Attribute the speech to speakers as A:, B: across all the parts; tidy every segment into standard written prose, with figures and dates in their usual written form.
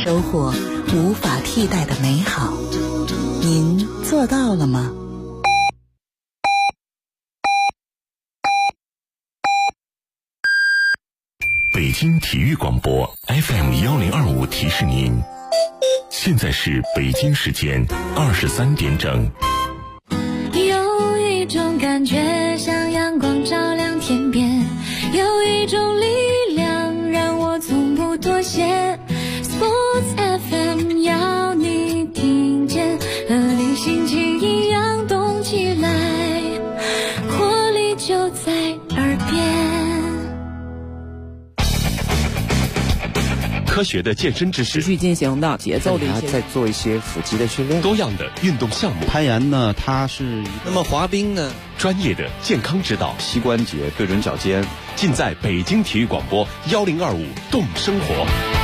A: 收获无法替代的美好。您做到了吗？
B: 北京体育广播 FM1025提示您，现在是北京时间23点整。
C: 有一种感觉像阳光照亮天边，有一种力量让我从不妥协。 Sports FM 要你听见，和你心情一样动起来，活力就在耳边。
D: 科学的健身知识，
E: 持续进行的节奏的一些，
F: 在做一些腹肌的训练，
D: 多样的运动项目。
F: 攀岩呢，它是
G: 那么滑冰呢，
D: 专业的健康指导，
G: 膝关节对准脚尖，
D: 尽在北京体育广播1025动生活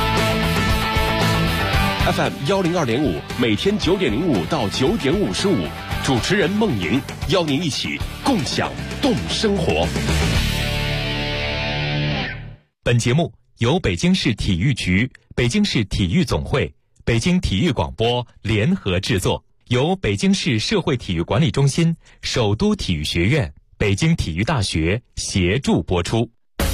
D: FM 102.5，每天9点05到9点55，主持人孟莹邀您一起共享动生活。
H: 本节目由北京市体育局、北京市体育总会、北京体育广播联合制作，由北京市社会体育管理中心、首都体育学院、北京体育大学协助播出。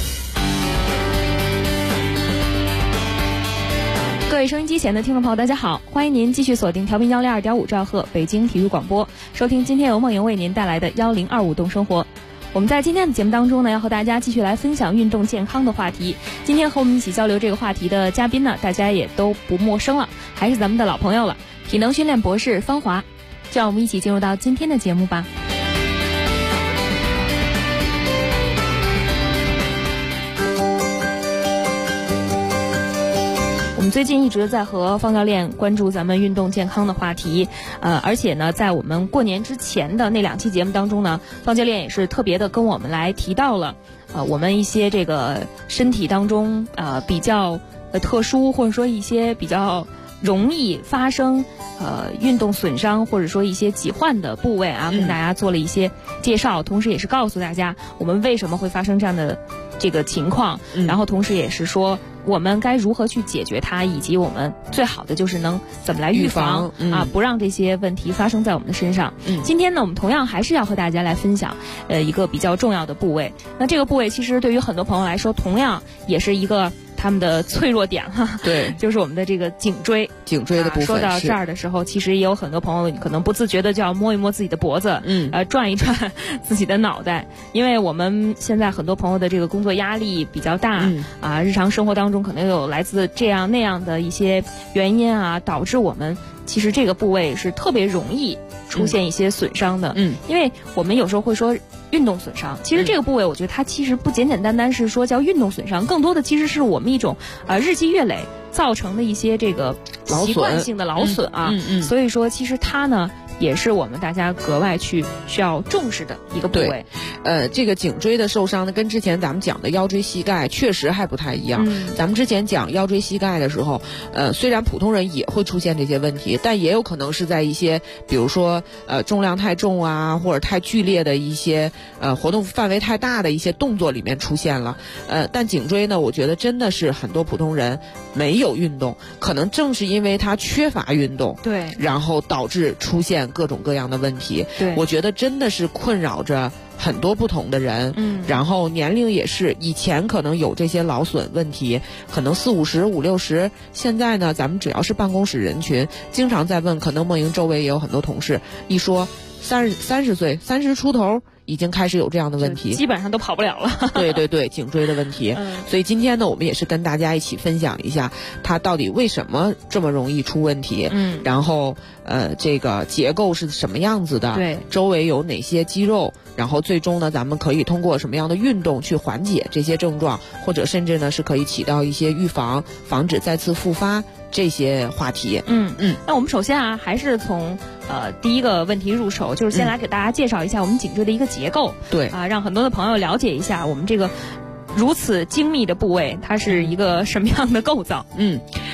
I: 各位收音机前的听众朋友，大家好，欢迎您继续锁定调频102.5兆赫北京体育广播，收听今天由梦莹为您带来的1025动生活。我们在今天的节目当中呢，要和大家继续来分享运动健康的话题。今天和我们一起交流这个话题的嘉宾呢，大家也都不陌生了，还是咱们的老朋友了，体能训练博士方华。就让我们一起进入到今天的节目吧。我们最近一直在和方教练关注咱们运动健康的话题，而且呢，在我们过年之前的那2期节目当中呢，方教练也是特别的跟我们来提到了，我们一些这个身体当中比较特殊，或者说一些比较容易发生运动损伤或者说一些疾患的部位啊，跟大家做了一些介绍，同时也是告诉大家我们为什么会发生这样的这个情况，然后同时也是说我们该如何去解决它，以及我们最好的就是能怎么来预防啊，不让这些问题发生在我们的身上。今天呢，我们同样还是要和大家来分享一个比较重要的部位。那这个部位其实对于很多朋友来说，同样也是一个他们的脆弱点哈，
E: 对，
I: 就是我们的这个颈椎
E: 的部分。
I: 说到这儿的时候，其实也有很多朋友可能不自觉的就要摸一摸自己的脖子，转一转自己的脑袋，因为我们现在很多朋友的这个工作压力比较大，日常生活当中可能有来自这样那样的一些原因啊，导致我们其实这个部位是特别容易出现一些损伤的。因为我们有时候会说运动损伤，其实这个部位我觉得它其实不简简单单是说叫运动损伤，更多的其实是我们一种日积月累造成的一些这个习惯性的劳损啊。所以说其实它呢也是我们大家格外需要重视的一个部位。
E: 这个颈椎的受伤呢，跟之前咱们讲的腰椎膝盖确实还不太一样。咱们之前讲腰椎膝盖的时候，虽然普通人也会出现这些问题，但也有可能是在一些比如说重量太重啊，或者太剧烈的一些活动范围太大的一些动作里面出现了。但颈椎呢，我觉得真的是很多普通人没有运动，可能正是因为他缺乏运动，
I: 对，
E: 然后导致出现各种各样的问题。
I: 对，
E: 我觉得真的是困扰着很多不同的人。然后年龄也是，以前可能有这些劳损问题，可能40、50、50、60，现在呢，咱们只要是办公室人群，经常在问，可能梦莹周围也有很多同事，一说30岁30出头已经开始有这样的问题，
I: 基本上都跑不了了。
E: 对对对，颈椎的问题。所以今天呢，我们也是跟大家一起分享一下它到底为什么这么容易出问题，然后这个结构是什么样子的，
I: 对，
E: 周围有哪些肌肉，然后最终呢，咱们可以通过什么样的运动去缓解这些症状，或者甚至呢是可以起到一些预防、防止再次复发这些话题。
I: 那我们首先啊，还是从第一个问题入手，就是先来给大家介绍一下我们颈椎的一个结构，
E: 对
I: 啊，让很多的朋友了解一下我们这个如此精密的部位，它是一个什么样的构造。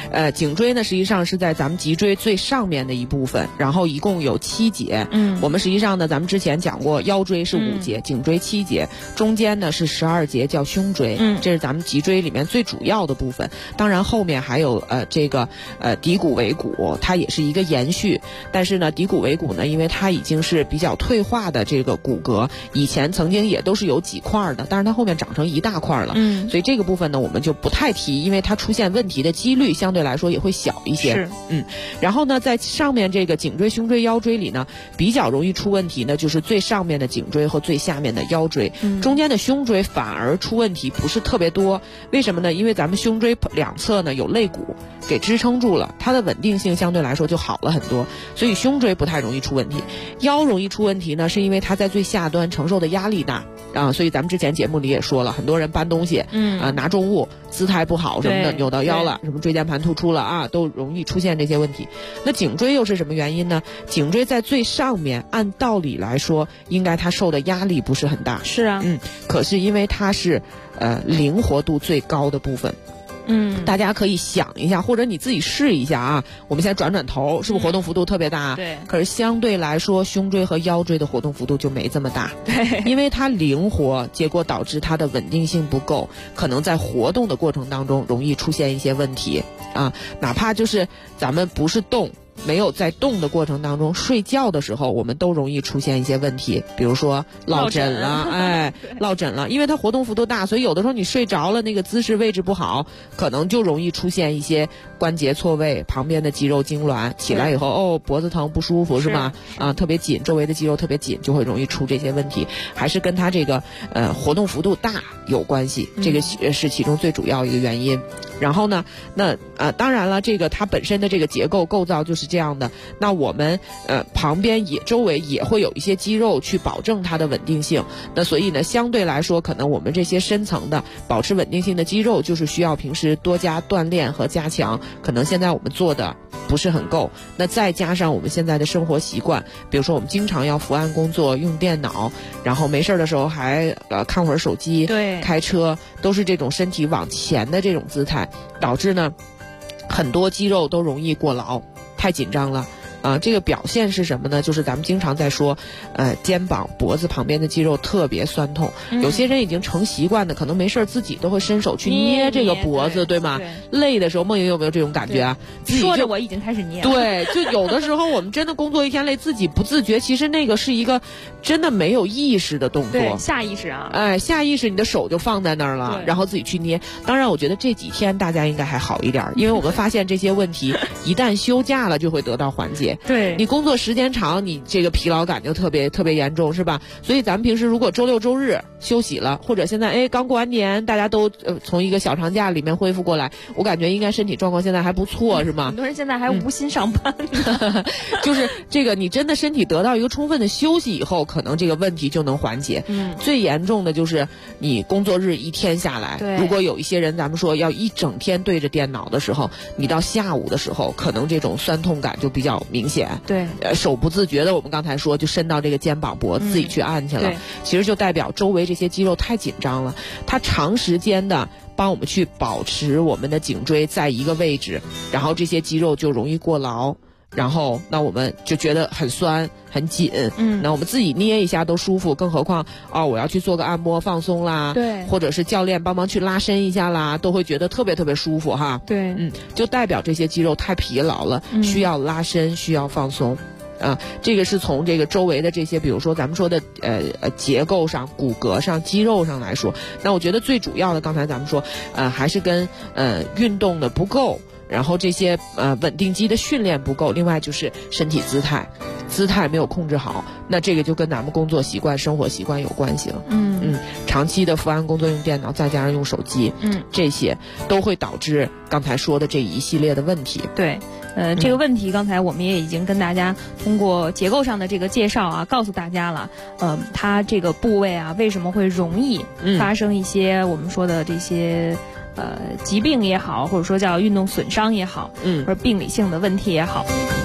E: 颈椎呢实际上是在咱们脊椎最上面的一部分，然后一共有7节。我们实际上呢，咱们之前讲过，腰椎是5节，颈椎7节，中间呢是12节，叫胸椎。这是咱们脊椎里面最主要的部分。当然后面还有这个骶骨尾骨，它也是一个延续。但是呢，骶骨尾骨呢，因为它已经是比较退化的这个骨骼，以前曾经也都是有几块的，但是它后面长成一大块了。所以这个部分呢，我们就不太提，因为它出现问题的几率相对来说也会小一些。
I: 是。
E: 然后呢，在上面这个颈椎、胸椎、腰椎里呢，比较容易出问题呢，就是最上面的颈椎和最下面的腰椎。中间的胸椎反而出问题不是特别多。为什么呢？因为咱们胸椎两侧呢有肋骨给支撑住了，它的稳定性相对来说就好了很多，所以胸椎不太容易出问题。腰容易出问题呢，是因为它在最下端承受的压力大啊，所以咱们之前节目里也说了，很多人搬东西，拿重物，姿态不好什么的，扭到腰了，什么椎间盘突出了啊，都容易出现这些问题。那颈椎又是什么原因呢？颈椎在最上面，按道理来说，应该它受的压力不是很大。
I: 是啊，
E: 可是因为它是灵活度最高的部分。大家可以想一下，或者你自己试一下啊。我们现在转头，是不是活动幅度特别大？
I: 对。
E: 可是相对来说，胸椎和腰椎的活动幅度就没这么大。
I: 对。
E: 因为它灵活，结果导致它的稳定性不够，可能在活动的过程当中容易出现一些问题啊。哪怕就是咱们不是动。没有在动的过程当中，睡觉的时候我们都容易出现一些问题，比如说落枕了，落枕了，因为它活动幅度大，所以有的时候你睡着了，那个姿势位置不好，可能就容易出现一些关节错位，旁边的肌肉痉挛，起来以后脖子疼不舒服是吧？特别紧，周围的肌肉特别紧，就会容易出这些问题，还是跟它这个活动幅度大有关系，这个是其中最主要一个原因。然后呢，那当然了，这个它本身的这个结构构造就是这样的。那我们旁边周围也会有一些肌肉去保证它的稳定性。那所以呢，相对来说，可能我们这些深层的保持稳定性的肌肉，就是需要平时多加锻炼和加强。可能现在我们做的不是很够。那再加上我们现在的生活习惯，比如说我们经常要伏案工作，用电脑，然后没事的时候还看会儿手机，
I: 对，
E: 开车，都是这种身体往前的这种姿态。导致呢，很多肌肉都容易过劳，太紧张了。这个表现是什么呢？就是咱们经常在说，肩膀、脖子旁边的肌肉特别酸痛。有些人已经成习惯的，可能没事自己都会伸手去捏这个脖子，对吗？累的时候，梦莹有没有这种感觉啊？
I: 说着我已经开始捏了。
E: 对，就有的时候我们真的工作一天累，自己不自觉，其实那个是一个真的没有意识的动作，
I: 对，下意识啊。
E: 下意识你的手就放在那儿了，然后自己去捏。当然，我觉得这几天大家应该还好一点，因为我们发现这些问题一旦休假了就会得到缓解。
I: 对，
E: 你工作时间长，你这个疲劳感就特别严重，是吧？所以咱们平时如果周六周日休息了，或者现在刚过完年，大家都从一个小长假里面恢复过来，我感觉应该身体状况现在还不错，是吗？
I: 很多人现在还无心上班
E: 就是这个你真的身体得到一个充分的休息以后，可能这个问题就能缓解。最严重的就是你工作日一天下来，如果有一些人咱们说要一整天对着电脑的时候，你到下午的时候，可能这种酸痛感就比较明显。
I: 对，
E: 手不自觉的，我们刚才说就伸到这个肩膀脖子自己去按去了，其实就代表周围这些肌肉太紧张了，它长时间的帮我们去保持我们的颈椎在一个位置，然后这些肌肉就容易过劳，然后那我们就觉得很酸很紧，那我们自己捏一下都舒服，更何况我要去做个按摩放松啦，
I: 对，
E: 或者是教练帮忙去拉伸一下啦，都会觉得特别舒服哈。
I: 对，
E: 就代表这些肌肉太疲劳了，需要拉伸，需要放松。这个是从这个周围的这些，比如说咱们说的结构上、骨骼上、肌肉上来说，那我觉得最主要的，刚才咱们说，还是跟运动的不够，然后这些稳定肌的训练不够，另外就是身体姿态没有控制好，那这个就跟咱们工作习惯、生活习惯有关系了。长期的伏案工作用电脑，再加上用手机，这些都会导致刚才说的这一系列的问题。
I: 对。这个问题刚才我们也已经跟大家通过结构上的这个介绍啊，告诉大家了。它这个部位啊，为什么会容易发生一些我们说的这些疾病也好，或者说叫运动损伤也好，或者病理性的问题也好。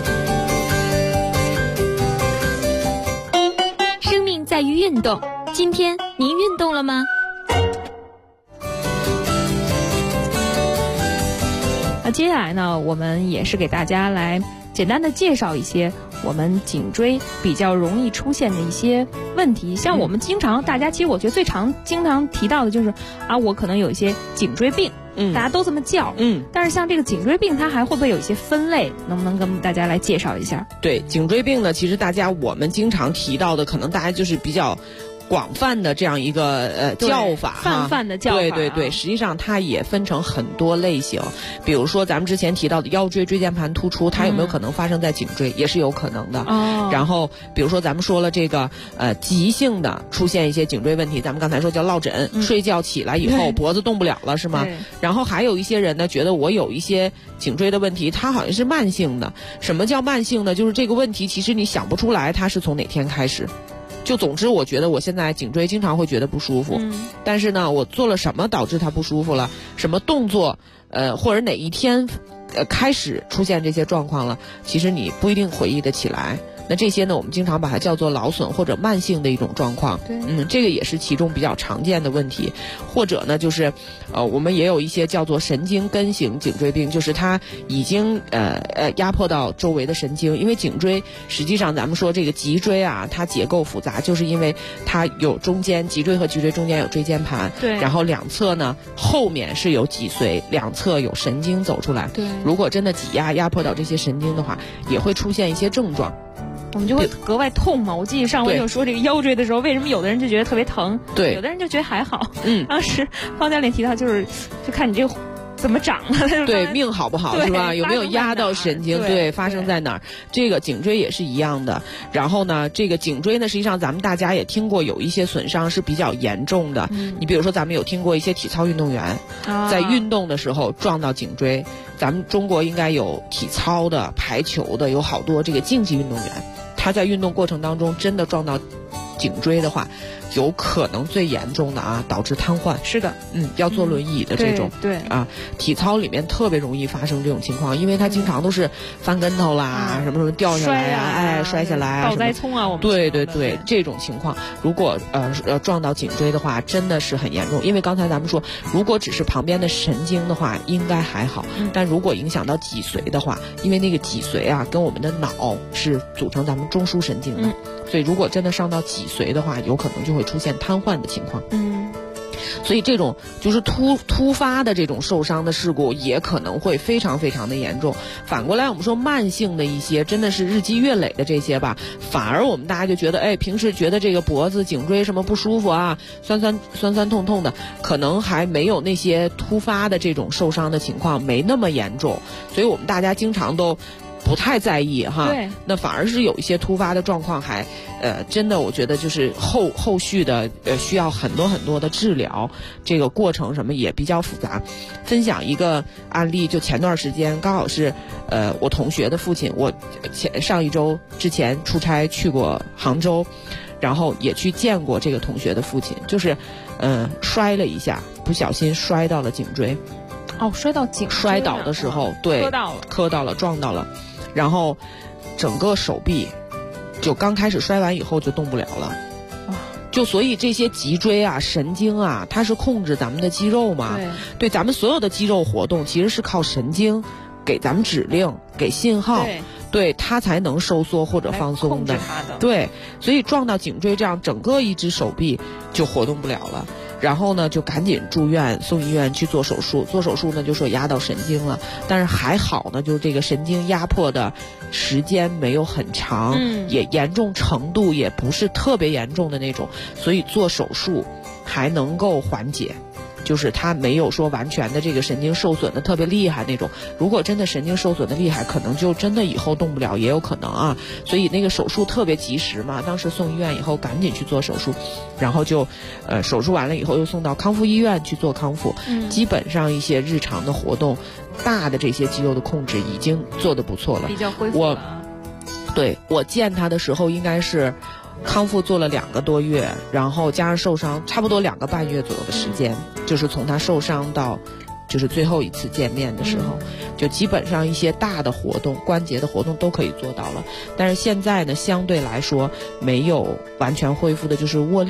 C: 生命在于运动，今天您运动了吗？
I: 接下来呢，我们也是给大家来简单的介绍一些我们颈椎比较容易出现的一些问题。像我们大家其实我觉得经常提到的就是我可能有一些颈椎病，大家都这么叫，但是像这个颈椎病它还会不会有一些分类，能不能跟大家来介绍一下？
E: 对，颈椎病呢，其实我们经常提到的，可能大家就是比较广泛的这样一个叫法，
I: 泛的叫法，
E: 对，实际上它也分成很多类型。比如说咱们之前提到的腰椎椎间盘突出，它有没有可能发生在颈椎，也是有可能的。然后比如说咱们说了这个急性的出现一些颈椎问题，咱们刚才说叫落枕，睡觉起来以后脖子动不了了，是吗？然后还有一些人呢，觉得我有一些颈椎的问题，它好像是慢性的。什么叫慢性呢？就是这个问题其实你想不出来它是从哪天开始。就总之我觉得我现在颈椎经常会觉得不舒服，但是呢我做了什么导致它不舒服了，什么动作或者哪一天开始出现这些状况了，其实你不一定回忆得起来。那这些呢，我们经常把它叫做劳损或者慢性的一种状况。这个也是其中比较常见的问题。或者呢，就是我们也有一些叫做神经根型颈椎病，就是它已经压迫到周围的神经。因为颈椎实际上咱们说这个脊椎啊，它结构复杂，就是因为它有中间脊椎和脊椎中间有椎间盘，
I: 对，
E: 然后两侧呢后面是有脊髓，两侧有神经走出来。
I: 对，
E: 如果真的挤压迫到这些神经的话，也会出现一些症状。
I: 我们就会格外痛嘛。我记得上回就说这个腰椎的时候，为什么有的人就觉得特别疼，
E: 对，
I: 有的人就觉得还好。当时方教练提到就看你这个怎么长了，
E: 对，命好不好是吧？有没有压到神经？对，发生在哪儿？这个颈椎也是一样的。然后呢，这个颈椎呢，实际上咱们大家也听过有一些损伤是比较严重的。你比如说咱们有听过一些体操运动员在运动的时候撞到颈椎。咱们中国应该有体操的、排球的，有好多这个竞技运动员，他在运动过程当中真的撞到颈椎的话，有可能最严重的导致瘫痪。
I: 是的，
E: 要坐轮椅的这种。
I: 对
E: 体操里面特别容易发生这种情况，因为他经常都是翻跟头啦，什么掉下来摔下来
I: 倒栽葱我们
E: 对，这种情况如果撞到颈椎的话，真的是很严重。因为刚才咱们说，如果只是旁边的神经的话，应该还好，但如果影响到脊髓的话，因为那个脊髓跟我们的脑是组成咱们中枢神经的，所以如果真的伤到脊髓的话，有可能就会出现瘫痪的情况。所以这种就是突发的这种受伤的事故也可能会非常非常的严重。反过来我们说慢性的一些真的是日积月累的这些吧，反而我们大家就觉得平时觉得这个脖子颈椎什么不舒服酸痛痛的，可能还没有那些突发的这种受伤的情况没那么严重，所以我们大家经常都不太在意
I: 对，
E: 那反而是有一些突发的状况还真的我觉得就是后续的需要很多很多的治疗，这个过程什么也比较复杂。分享一个案例，就前段时间刚好是我同学的父亲，我上一周之前出差去过杭州，然后也去见过这个同学的父亲，就是摔了一下，不小心摔到了颈椎。
I: 摔到颈椎，
E: 摔倒的时候，对，磕到了撞到了，然后整个手臂就刚开始摔完以后就动不了了。就所以这些脊椎神经它是控制咱们的肌肉嘛，对，咱们所有的肌肉活动其实是靠神经给咱们指令给信号，对它才能收缩或者放松的。对，所以撞到颈椎这样整个一只手臂就活动不了了。然后呢就赶紧住院送医院去做手术，做手术呢就说压到神经了，但是还好呢，就是这个神经压迫的时间没有很长，也严重程度也不是特别严重的那种，所以做手术还能够缓解，就是它没有说完全的这个神经受损的特别厉害那种。如果真的神经受损的厉害，可能就真的以后动不了，也有可能所以那个手术特别及时嘛，当时送医院以后赶紧去做手术，然后就手术完了以后又送到康复医院去做康复，基本上一些日常的活动大的这些肌肉的控制已经做得不错了，
I: 比较恢复了。
E: 我见他的时候应该是康复做了2个多月，然后加上受伤差不多2个半月左右的时间，就是从他受伤到就是最后一次见面的时候，就基本上一些大的活动关节的活动都可以做到了。但是现在呢相对来说没有完全恢复的就是握力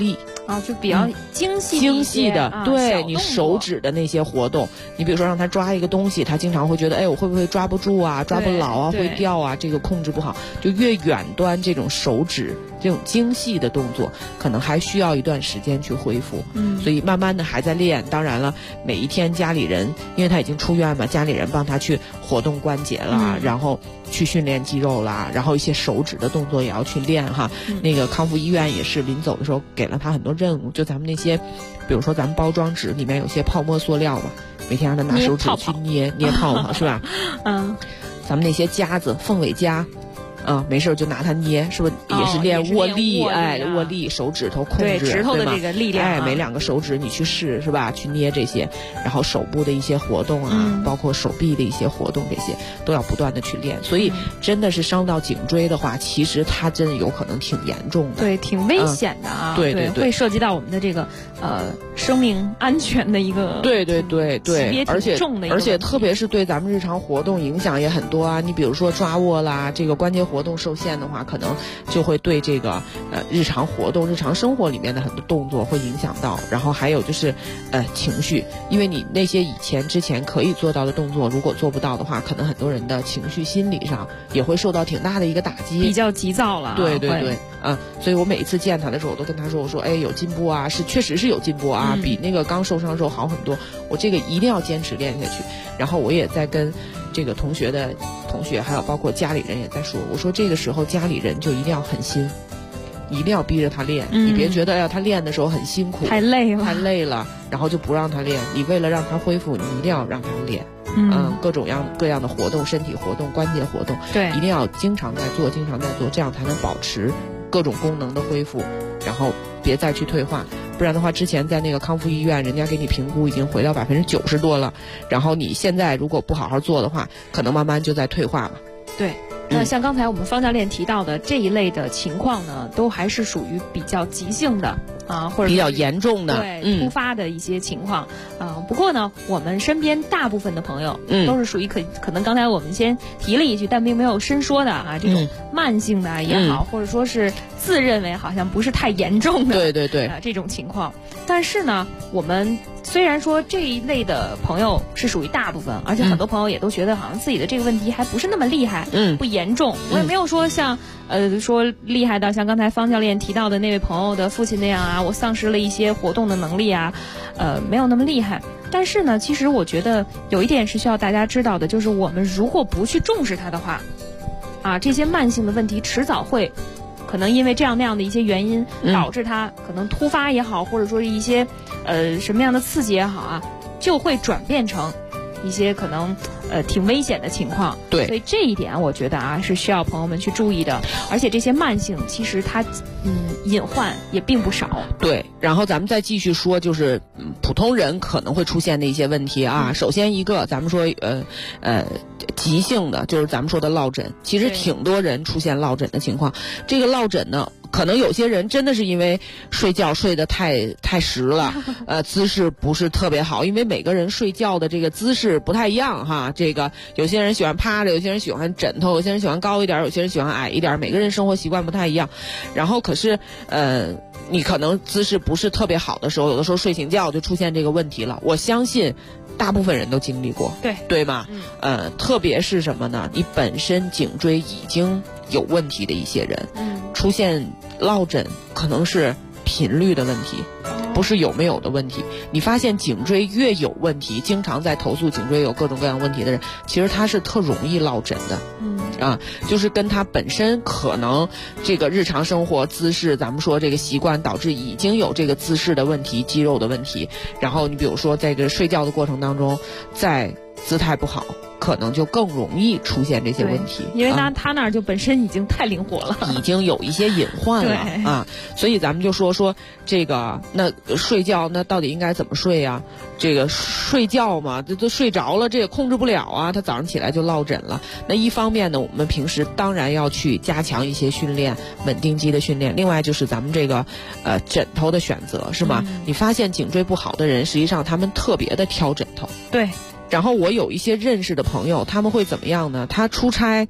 I: 啊，就比较精细的，
E: 对你手指的那些活动，你比如说让他抓一个东西，他经常会觉得，哎，我会不会抓不住啊，抓不牢啊，会掉啊，这个控制不好，就越远端这种手指这种精细的动作，可能还需要一段时间去恢复。所以慢慢的还在练。当然了，每一天家里人，因为他已经出院嘛，家里人帮他去活动关节啦，然后去训练肌肉啦，然后一些手指的动作也要去练哈。那个康复医院也是临走的时候给了他很多任务，就咱们那些，比如说咱们包装纸里面有些泡沫塑料嘛，每天让他拿手指去捏泡泡是吧？咱们那些夹子，凤尾夹。没事就拿它捏，是不是也是练握力？握力，手指头控制，
I: 指头的这个力量。
E: 每2个手指你去试，是吧？去捏这些，然后手部的一些活动啊，包括手臂的一些活动，这些都要不断的去练。所以真的是伤到颈椎的话，其实它真的有可能挺严重的，
I: 对，挺危险的啊。
E: 对，
I: 会涉及到我们的这个生命安全的一个
E: 对，而且特别是对咱们日常活动影响也很多啊。你比如说抓握啦，这个关节活动受限的话，可能就会对这个日常活动、日常生活里面的很多动作会影响到。然后还有就是情绪，因为你那些之前可以做到的动作，如果做不到的话，可能很多人的情绪、心理上也会受到挺大的一个打击，
I: 比较急躁了。
E: 对，所以我每一次见他的时候，我都跟他说，我说，哎，有进步啊，确实是有进步啊，比那个刚受伤的时候好很多。我这个一定要坚持练下去。然后我也在跟这个同学还有包括家里人也在说，我说这个时候家里人就一定要狠心，一定要逼着他练。你别觉得他练的时候很辛苦，
I: 太累
E: 了，然后就不让他练。你为了让他恢复，你一定要让他练。各种各样的活动，身体活动、关节活动，
I: 对，
E: 一定要经常在做，这样才能保持各种功能的恢复，然后别再去退化。不然的话，之前在那个康复医院，人家给你评估已经回到90%多了，然后你现在如果不好好做的话，可能慢慢就在退化嘛。
I: 对。那像刚才我们方教练提到的这一类的情况呢，都还是属于比较急性的啊，或者
E: 比较严重的，
I: 对，突发的一些情况不过呢，我们身边大部分的朋友都是属于可能刚才我们先提了一句，但并没有深说的啊，这种慢性的也好，或者说是自认为好像不是太严重的，
E: 对
I: 这种情况。但是呢，我们虽然说这一类的朋友是属于大部分，而且很多朋友也都觉得好像自己的这个问题还不是那么厉害，不严重。我也没有说像说厉害到像刚才方教练提到的那位朋友的父亲那样啊，我丧失了一些活动的能力啊，没有那么厉害。但是呢，其实我觉得有一点是需要大家知道的，就是我们如果不去重视它的话，这些慢性的问题迟早会。可能因为这样那样的一些原因，导致它可能突发也好，或者说是一些什么样的刺激也好啊，就会转变成一些可能挺危险的情况。
E: 对，
I: 所以这一点我觉得是需要朋友们去注意的。而且这些慢性其实它隐患也并不少。
E: 对，然后咱们再继续说，就是普通人可能会出现的一些问题啊。首先一个，咱们说急性的，就是咱们说的落枕，其实挺多人出现落枕的情况。这个落枕呢，可能有些人真的是因为睡觉睡得太实了，姿势不是特别好，因为每个人睡觉的这个姿势不太一样哈。这个有些人喜欢趴着，有些人喜欢枕头，有些人喜欢高一点，有些人喜欢矮一点，每个人生活习惯不太一样。然后可是你可能姿势不是特别好的时候，有的时候睡醒觉就出现这个问题了。我相信大部分人都经历过，对吧？特别是什么呢？你本身颈椎已经有问题的一些人，出现落枕可能是频率的问题，不是有没有的问题。你发现颈椎越有问题，经常在投诉颈椎有各种各样问题的人，其实他是特容易落枕的。就是跟他本身可能这个日常生活姿势，咱们说这个习惯导致已经有这个姿势的问题、肌肉的问题。然后你比如说在这个睡觉的过程当中，在姿态不好，可能就更容易出现这些问题，
I: 因为他那儿就本身已经太灵活了，
E: 已经有一些隐患了所以咱们就说这个那睡觉那到底应该怎么睡呀？这个睡觉嘛，都睡着了，这也控制不了啊，他早上起来就落枕了。那一方面呢，我们平时当然要去加强一些训练，稳定肌的训练。另外就是咱们这个枕头的选择，是吗？你发现颈椎不好的人，实际上他们特别的挑枕头。
I: 对。
E: 然后我有一些认识的朋友，他们会怎么样呢？他出差比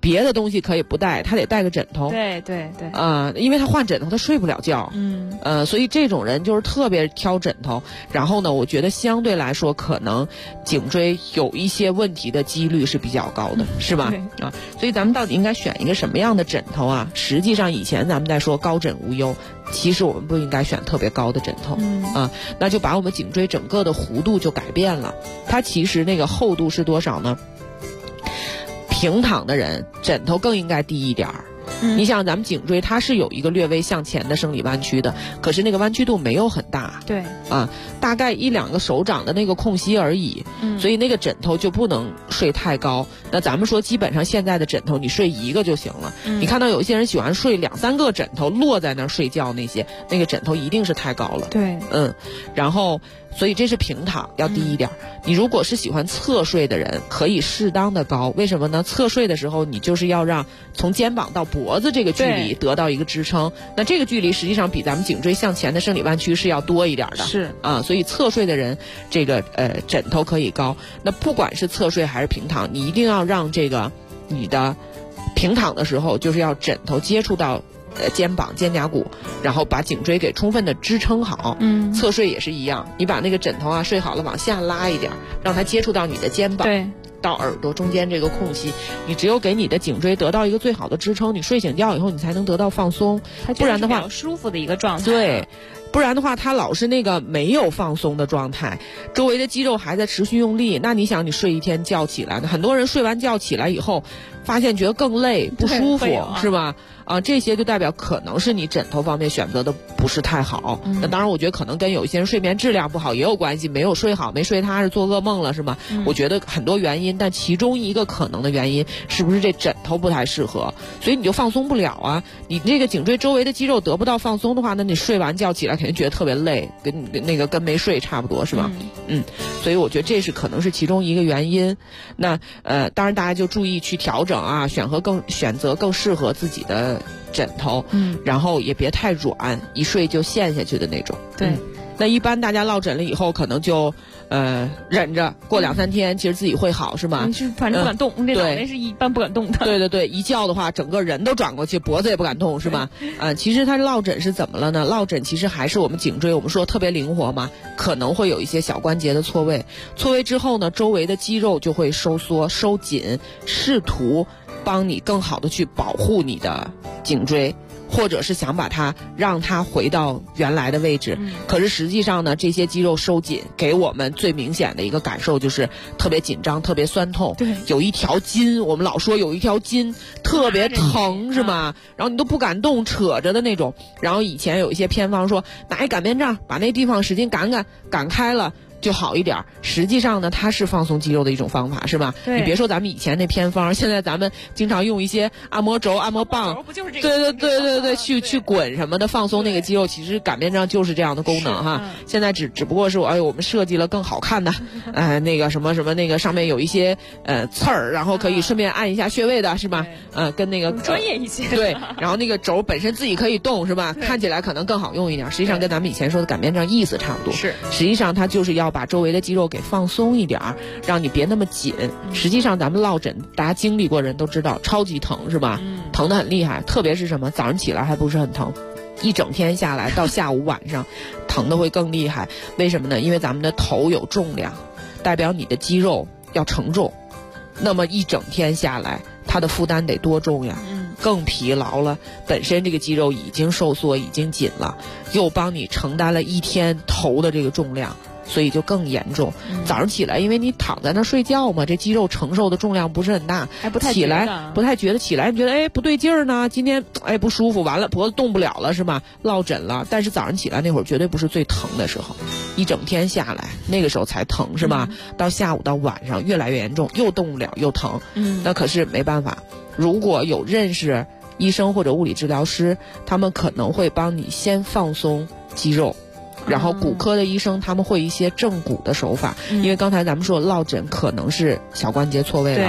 E: 别的东西可以不带，他得带个枕头。
I: 对对对。
E: 因为他换枕头他睡不了觉。所以这种人就是特别挑枕头。然后呢，我觉得相对来说可能颈椎有一些问题的几率是比较高的，是吧？所以咱们到底应该选一个什么样的枕头啊？实际上以前咱们在说高枕无忧，其实我们不应该选特别高的枕头。那就把我们颈椎整个的弧度就改变了。它其实那个厚度是多少呢？平躺的人枕头更应该低一点儿。你想咱们颈椎它是有一个略微向前的生理弯曲的，可是那个弯曲度没有很大。
I: 对。
E: 大概1-2个手掌的那个空隙而已。所以那个枕头就不能睡太高。那咱们说基本上现在的枕头你睡一个就行了。你看到有一些人喜欢睡2-3个枕头落在那儿睡觉，那个枕头一定是太高了。
I: 对。
E: 然后所以这是平躺要低一点。你如果是喜欢侧睡的人，可以适当的高。为什么呢？侧睡的时候你就是要让从肩膀到脖子这个距离得到一个支撑。那这个距离实际上比咱们颈椎向前的生理弯曲是要多一点的。
I: 是
E: 所以侧睡的人这个枕头可以高。那不管是侧睡还是平躺，你一定要让这个你的平躺的时候就是要枕头接触到肩膀肩胛骨，然后把颈椎给充分的支撑好。侧睡也是一样，你把那个枕头啊睡好了往下拉一点，让它接触到你的肩膀，
I: 对，
E: 到耳朵中间这个空隙。你只有给你的颈椎得到一个最好的支撑，你睡醒觉以后你才能得到放松。不然的话，
I: 比较舒服的一个状态。
E: 对。不然的话它老是那个没有放松的状态，周围的肌肉还在持续用力，那你想你睡一天觉起来，很多人睡完觉起来以后发现觉得更累不舒服，是吧？这些就代表可能是你枕头方面选择的不是太好。那当然我觉得可能跟有一些人睡眠质量不好也有关系，没有睡好没睡踏实做噩梦了，是吗？我觉得很多原因，但其中一个可能的原因是不是这枕头不太适合，所以你就放松不了啊。你这个颈椎周围的肌肉得不到放松的话，那你睡完觉起来肯定觉得特别累，跟没睡差不多，是吧？所以我觉得这是可能是其中一个原因。那当然大家就注意去调整啊，选择更适合自己的枕头。然后也别太软，一睡就陷下去的那种。
I: 对。
E: 那一般大家落枕了以后可能就忍着过2-3天其实自己会好，是吗？
I: 反正不敢动，这脑袋是一般不敢动的。
E: 对对对，一觉的话整个人都转过去，脖子也不敢动，是吧？其实它落枕是怎么了呢？落枕其实还是我们颈椎，我们说特别灵活嘛，可能会有一些小关节的错位。错位之后呢，周围的肌肉就会收缩收紧，试图帮你更好的去保护你的颈椎，或者是想让它回到原来的位置。可是实际上呢，这些肌肉收紧给我们最明显的一个感受就是特别紧张特别酸痛。
I: 对，
E: 有一条筋，我们老说有一条筋特别疼，是吗？然后你都不敢动，扯着的那种。然后以前有一些偏方说拿一擀面杖把那地方使劲擀开了就好一点。实际上呢，它是放松肌肉的一种方法，是吧？
I: 对。
E: 你别说咱们以前那偏方，现在咱们经常用一些按摩轴、按摩棒，
I: 不就是这个？
E: 对，去滚什么的，放松那个肌肉。其实擀面杖就是这样的功能哈。现在只不过是我们设计了更好看的，那个什么那个上面有一些刺儿，然后可以顺便按一下穴位的，是吧？跟那个
I: 专业一些。
E: 对，然后那个轴本身自己可以动，是吧？看起来可能更好用一点。实际上跟咱们以前说的擀面杖意思差不多。
I: 是。
E: 实际上它就是要把周围的肌肉给放松一点，让你别那么紧。实际上咱们落枕，大家经历过人都知道，超级疼，是吧？疼得很厉害，特别是什么早上起来还不是很疼，一整天下来到下午晚上疼得会更厉害。为什么呢？因为咱们的头有重量，代表你的肌肉要承重，那么一整天下来它的负担得多重呀？更疲劳了，本身这个肌肉已经收缩已经紧了，又帮你承担了一天头的这个重量，所以就更严重。早上起来因为你躺在那睡觉嘛，这肌肉承受的重量不是很大，
I: 还不太
E: 起来不太觉得，起来你觉得不对劲儿呢，今天不舒服，完了脖子动不了了，是吧？落枕了。但是早上起来那会儿绝对不是最疼的时候，一整天下来那个时候才疼，是吧？到下午到晚上越来越严重，又动不了又疼。那可是没办法，如果有认识医生或者物理治疗师，他们可能会帮你先放松肌肉，然后骨科的医生他们会一些正骨的手法。因为刚才咱们说落枕可能是小关节错位了，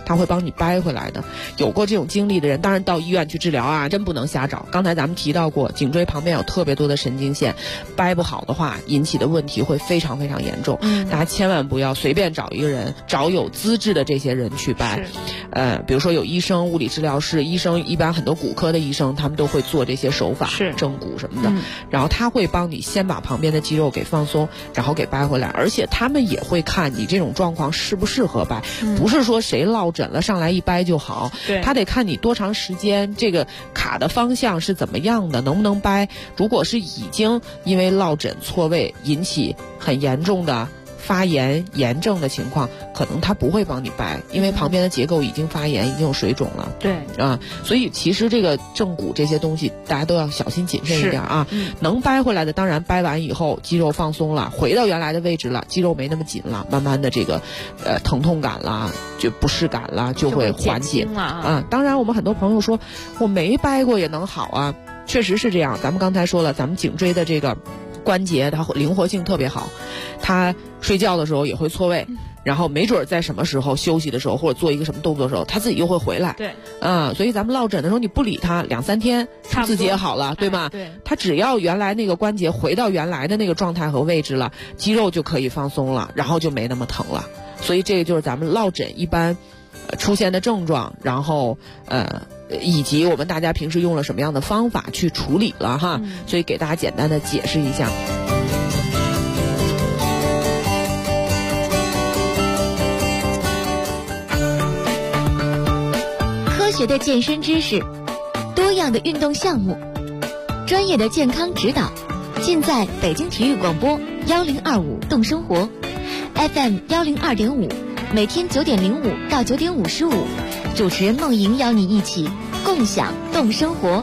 E: 它会帮你掰回来的。有过这种经历的人，当然到医院去治疗啊，真不能瞎找。刚才咱们提到过，颈椎旁边有特别多的神经线，掰不好的话，引起的问题会非常非常严重。大家千万不要随便找一个人，找有资质的这些人去掰。比如说有医生、物理治疗师，医生一般很多骨科的医生，他们都会做这些手法，正骨什么的。然后他会帮你先把旁边的肌肉给放松，然后给掰回来。而且他们也会看你这种状况适不适合掰，不是说谁落枕了上来一掰就好。他得看你多长时间，这个卡的方向是怎么样的，能不能掰。如果是已经因为落枕错位引起很严重的发炎炎症的情况，可能他不会帮你掰，因为旁边的结构已经发炎，已经有水肿了。所以其实这个正骨这些东西大家都要小心谨慎一点啊。能掰回来的，当然掰完以后肌肉放松了，回到原来的位置了，肌肉没那么紧了，慢慢的这个疼痛感啦，就不适感啦，就会缓解了。当然我们很多朋友说我没掰过也能好啊，确实是这样。咱们刚才说了，咱们颈椎的这个关节它灵活性特别好，它睡觉的时候也会错位，然后没准在什么时候休息的时候或者做一个什么动作的时候，它自己又会回来。所以咱们落枕的时候你不理它2-3天自己也好了，对吗？它只要原来那个关节回到原来的那个状态和位置了，肌肉就可以放松了，然后就没那么疼了。所以这个就是咱们落枕一般出现的症状，然后以及我们大家平时用了什么样的方法去处理了哈。所以给大家简单的解释一下。
C: 科学的健身知识，多样的运动项目，专业的健康指导，尽在北京体育广播1025动生活 FM 102.5，每天9点05到9点55，主持人梦莹邀你一起共享动生活。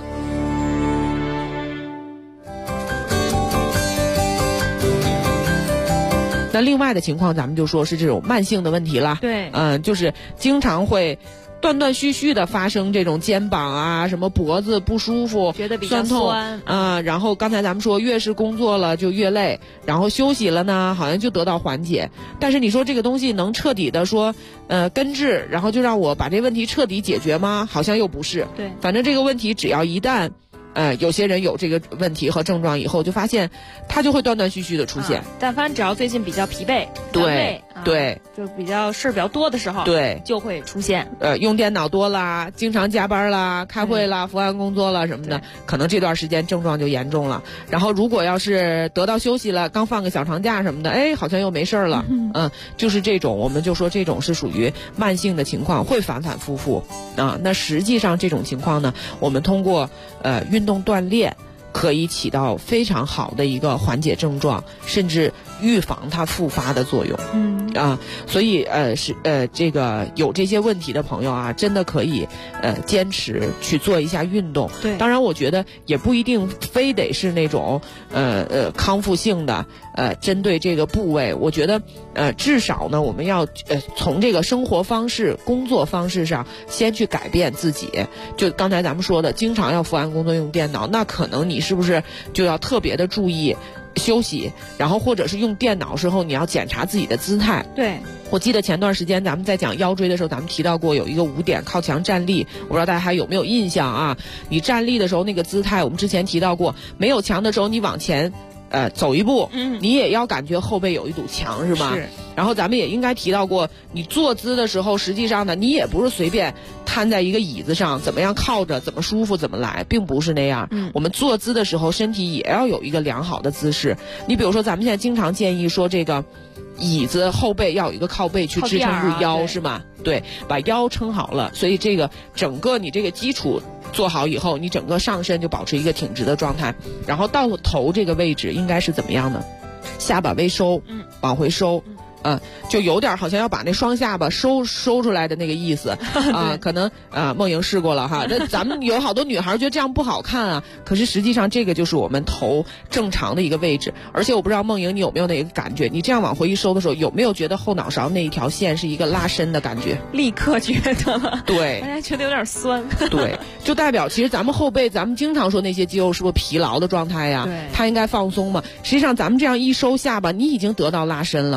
E: 那另外的情况，咱们就说是这种慢性的问题了。就是经常会断断续续的发生这种肩膀啊、什么脖子不舒服、
I: 觉得比较酸
E: 痛然后刚才咱们说越是工作了就越累，然后休息了呢好像就得到缓解。但是你说这个东西能彻底的说根治，然后就让我把这问题彻底解决吗？好像又不是。反正这个问题只要一旦有些人有这个问题和症状以后，就发现它就会断断续续的出现。
I: 但凡只要最近比较疲惫，
E: 对，
I: 就比较事儿比较多的时候，就会出现。
E: 用电脑多啦，经常加班啦，开会啦，伏案工作啦什么的，可能这段时间症状就严重了。然后如果要是得到休息了，刚放个小长假什么的，好像又没事了。就是这种，我们就说这种是属于慢性的情况，会反反复复那实际上这种情况呢，我们通过运动锻炼可以起到非常好的一个缓解症状，甚至预防它复发的作用。所以这个有这些问题的朋友啊，真的可以坚持去做一下运动。当然我觉得也不一定非得是那种康复性的针对这个部位。我觉得至少呢，我们要从这个生活方式、工作方式上先去改变自己。就刚才咱们说的，经常要伏案工作用电脑，那可能你是不是就要特别的注意休息，然后或者是用电脑时候你要检查自己的姿态。我记得前段时间咱们在讲腰椎的时候，咱们提到过有一个5点靠墙站立，我不知道大家还有没有印象啊？你站立的时候那个姿态，我们之前提到过，没有墙的时候你往前走一步，你也要感觉后背有一堵墙，是吧？然后咱们也应该提到过，你坐姿的时候，实际上呢，你也不是随便瘫在一个椅子上，怎么样靠着，怎么舒服怎么来，并不是那样。我们坐姿的时候，身体也要有一个良好的姿势。你比如说，咱们现在经常建议说，这个椅子后背要有一个靠背去支撑住腰，是吗？把腰撑好了，所以这个整个你这个基础做好以后，你整个上身就保持一个挺直的状态。然后到头这个位置应该是怎么样呢？下巴微收，往回收。就有点好像要把那双下巴收出来的那个意思可能梦莹试过了哈。那咱们有好多女孩觉得这样不好看啊，可是实际上这个就是我们头正常的一个位置。而且我不知道梦莹你有没有那个感觉，你这样往回一收的时候，有没有觉得后脑勺那一条线是一个拉伸的感觉？
I: 立刻觉得了，
E: 大
I: 家觉得有点酸。
E: 就代表其实咱们后背，咱们经常说那些肌肉是不是疲劳的状态呀？它应该放松嘛。实际上咱们这样一收下巴，你已经得到拉伸了。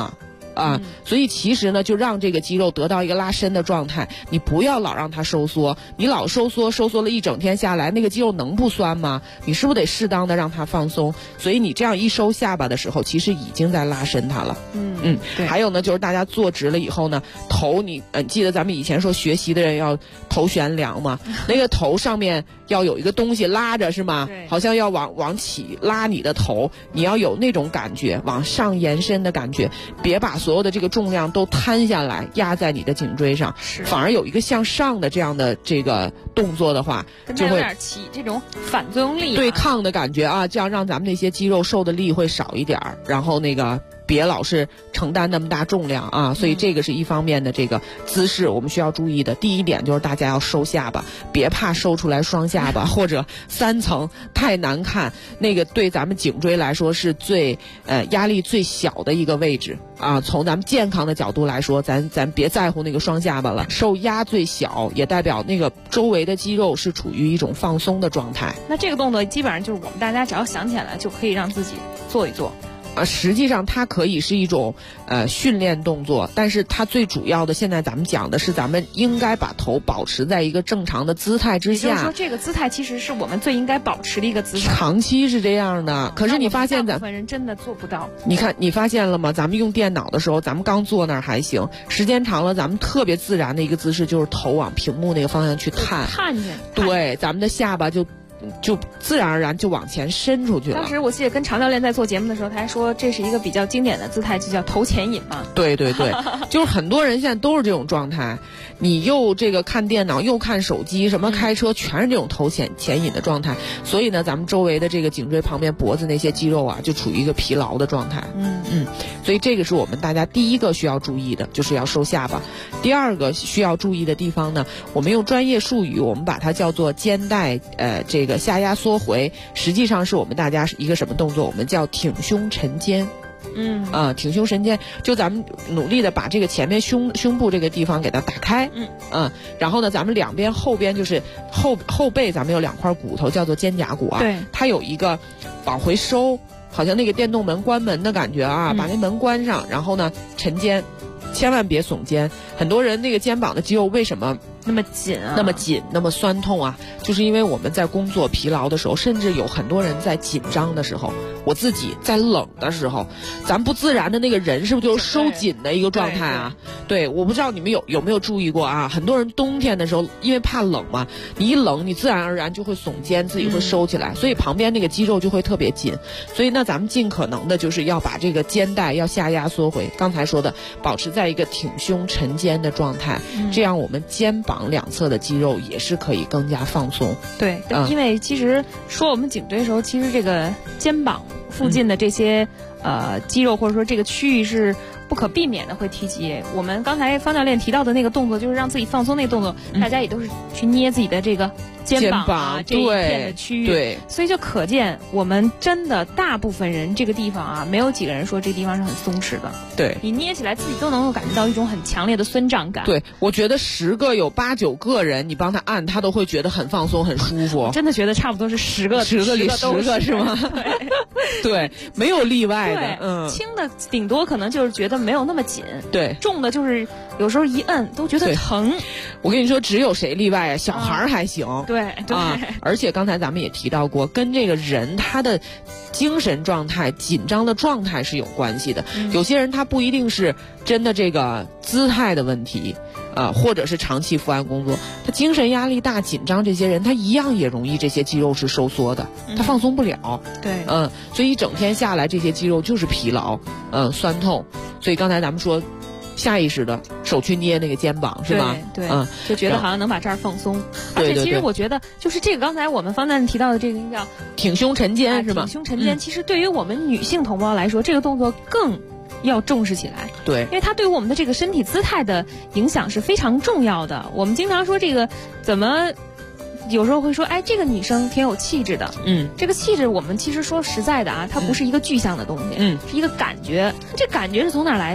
E: 啊，所以其实呢，就让这个肌肉得到一个拉伸的状态，你不要老让它收缩，你老收缩了一整天下来，那个肌肉能不酸吗？你是不是得适当的让它放松？所以你这样一收下巴的时候，其实已经在拉伸它了。对。还有呢，就是大家坐直了以后呢，头你记得咱们以前说学习的人要头悬梁嘛，那个头上面要有一个东西拉着是吗？好像要往起拉你的头，你要有那种感觉，往上延伸的感觉，别把所有的这个重量都摊下来压在你的颈椎上，反而有一个向上的这样的这个动作的话，就会有点
I: 起这种反作用力
E: 对抗的感觉啊，这样让咱们那些肌肉受的力会少一点，然后那个别老是承担那么大重量啊，所以这个是一方面的这个姿势我们需要注意的。第一点就是大家要收下巴，别怕收出来双下巴或者3层太难看，那个对咱们颈椎来说是最压力最小的一个位置啊。从咱们健康的角度来说，咱别在乎那个双下巴了，受压最小，也代表那个周围的肌肉是处于一种放松的状态。
I: 那这个动作基本上就是我们大家只要想起来就可以让自己做一做。
E: 实际上它可以是一种训练动作，但是它最主要的现在咱们讲的是咱们应该把头保持在一个正常的姿态之下。
I: 也就是说这个姿态其实是我们最应该保持的一个姿态，
E: 长期是这样的。可是你发现
I: 大部分人真的做不到。
E: 你看你发现了吗？咱们用电脑的时候，咱们刚坐那儿还行，时间长了咱们特别自然的一个姿势就是头往屏幕那个方向去探
I: 见，
E: 对，咱们的下巴就自然而然就往前伸出去了。
I: 当时我记得跟常教练在做节目的时候，他还说这是一个比较经典的姿态，就叫头前引嘛。
E: 对，就是很多人现在都是这种状态，你又这个看电脑又看手机，什么开车全是这种头前引的状态。所以呢，咱们周围的这个颈椎旁边脖子那些肌肉啊，就处于一个疲劳的状态。所以这个是我们大家第一个需要注意的，就是要收下巴。第二个需要注意的地方呢，我们用专业术语，我们把它叫做肩带这个下压缩回，实际上是我们大家一个什么动作？我们叫挺胸沉肩。挺胸沉肩，就咱们努力的把这个前面胸部这个地方给它打开。然后呢，咱们两边后边就是后背，咱们有2块骨头叫做肩胛骨啊。
I: 对，
E: 它有一个往回收，好像那个电动门关门的感觉啊，把那门关上，然后呢沉肩，千万别耸肩。很多人那个肩膀的肌肉为什么
I: 那么紧啊，
E: 那么酸痛啊，就是因为我们在工作疲劳的时候，甚至有很多人在紧张的时候，我自己在冷的时候，咱不自然的那个人是不是就是收紧的一个状态啊？对，我不知道你们有没有注意过啊？很多人冬天的时候，因为怕冷嘛，你一冷，你自然而然就会耸肩，自己会收起来，所以旁边那个肌肉就会特别紧。所以呢，咱们尽可能的就是要把这个肩带要下压缩回，刚才说的保持在一个挺胸沉肩的状态，这样我们肩膀两侧的肌肉也是可以更加放松。
I: 对，因为其实说我们颈椎的时候，其实这个肩膀附近的这些肌肉或者说这个区域是不可避免的会提及。我们刚才方教练提到的那个动作，就是让自己放松那个动作，大家也都是去捏自己的这个肩膀啊这一片的区域。
E: 对，
I: 所以就可见我们真的大部分人这个地方啊，没有几个人说这个地方是很松弛的。
E: 对，
I: 你捏起来自己都能够感觉到一种很强烈的酸胀感。
E: 对，我觉得10个有8、9个人，你帮他按，他都会觉得很放松、很舒服。
I: 我真的觉得差不多是10个
E: 里10个是吗？对，没有例外的。
I: 轻的顶多可能就是觉得没有那么紧，
E: 对，
I: 重的就是有时候一摁都觉得疼。
E: 我跟你说，只有谁例外啊？小孩还行。
I: 对
E: 啊，而且刚才咱们也提到过，跟这个人他的精神状态、紧张的状态是有关系的。有些人他不一定是真的这个姿态的问题。或者是长期伏案工作，他精神压力大、紧张，这些人他一样也容易这些肌肉是收缩的，他放松不了。
I: 对，
E: 所以一整天下来，这些肌肉就是疲劳，酸痛。所以刚才咱们说，下意识的手去捏那个肩膀，是吧？
I: 对，就觉得好像能把这儿放松。而且其实我觉得，就是这个刚才我们方教练提到的这个叫
E: 挺胸沉肩，是吗？
I: 挺胸沉肩，其实对于我们女性同胞来说，这个动作更要重视起来。
E: 对，
I: 因为它对于我们的这个身体姿态的影响是非常重要的。我们经常说这个怎么有时候会说，哎，这个女生挺有气质的。这个气质我们其实说实在的啊，它不是一个具象的东西，是一个感觉。这感觉是从哪儿来的呀？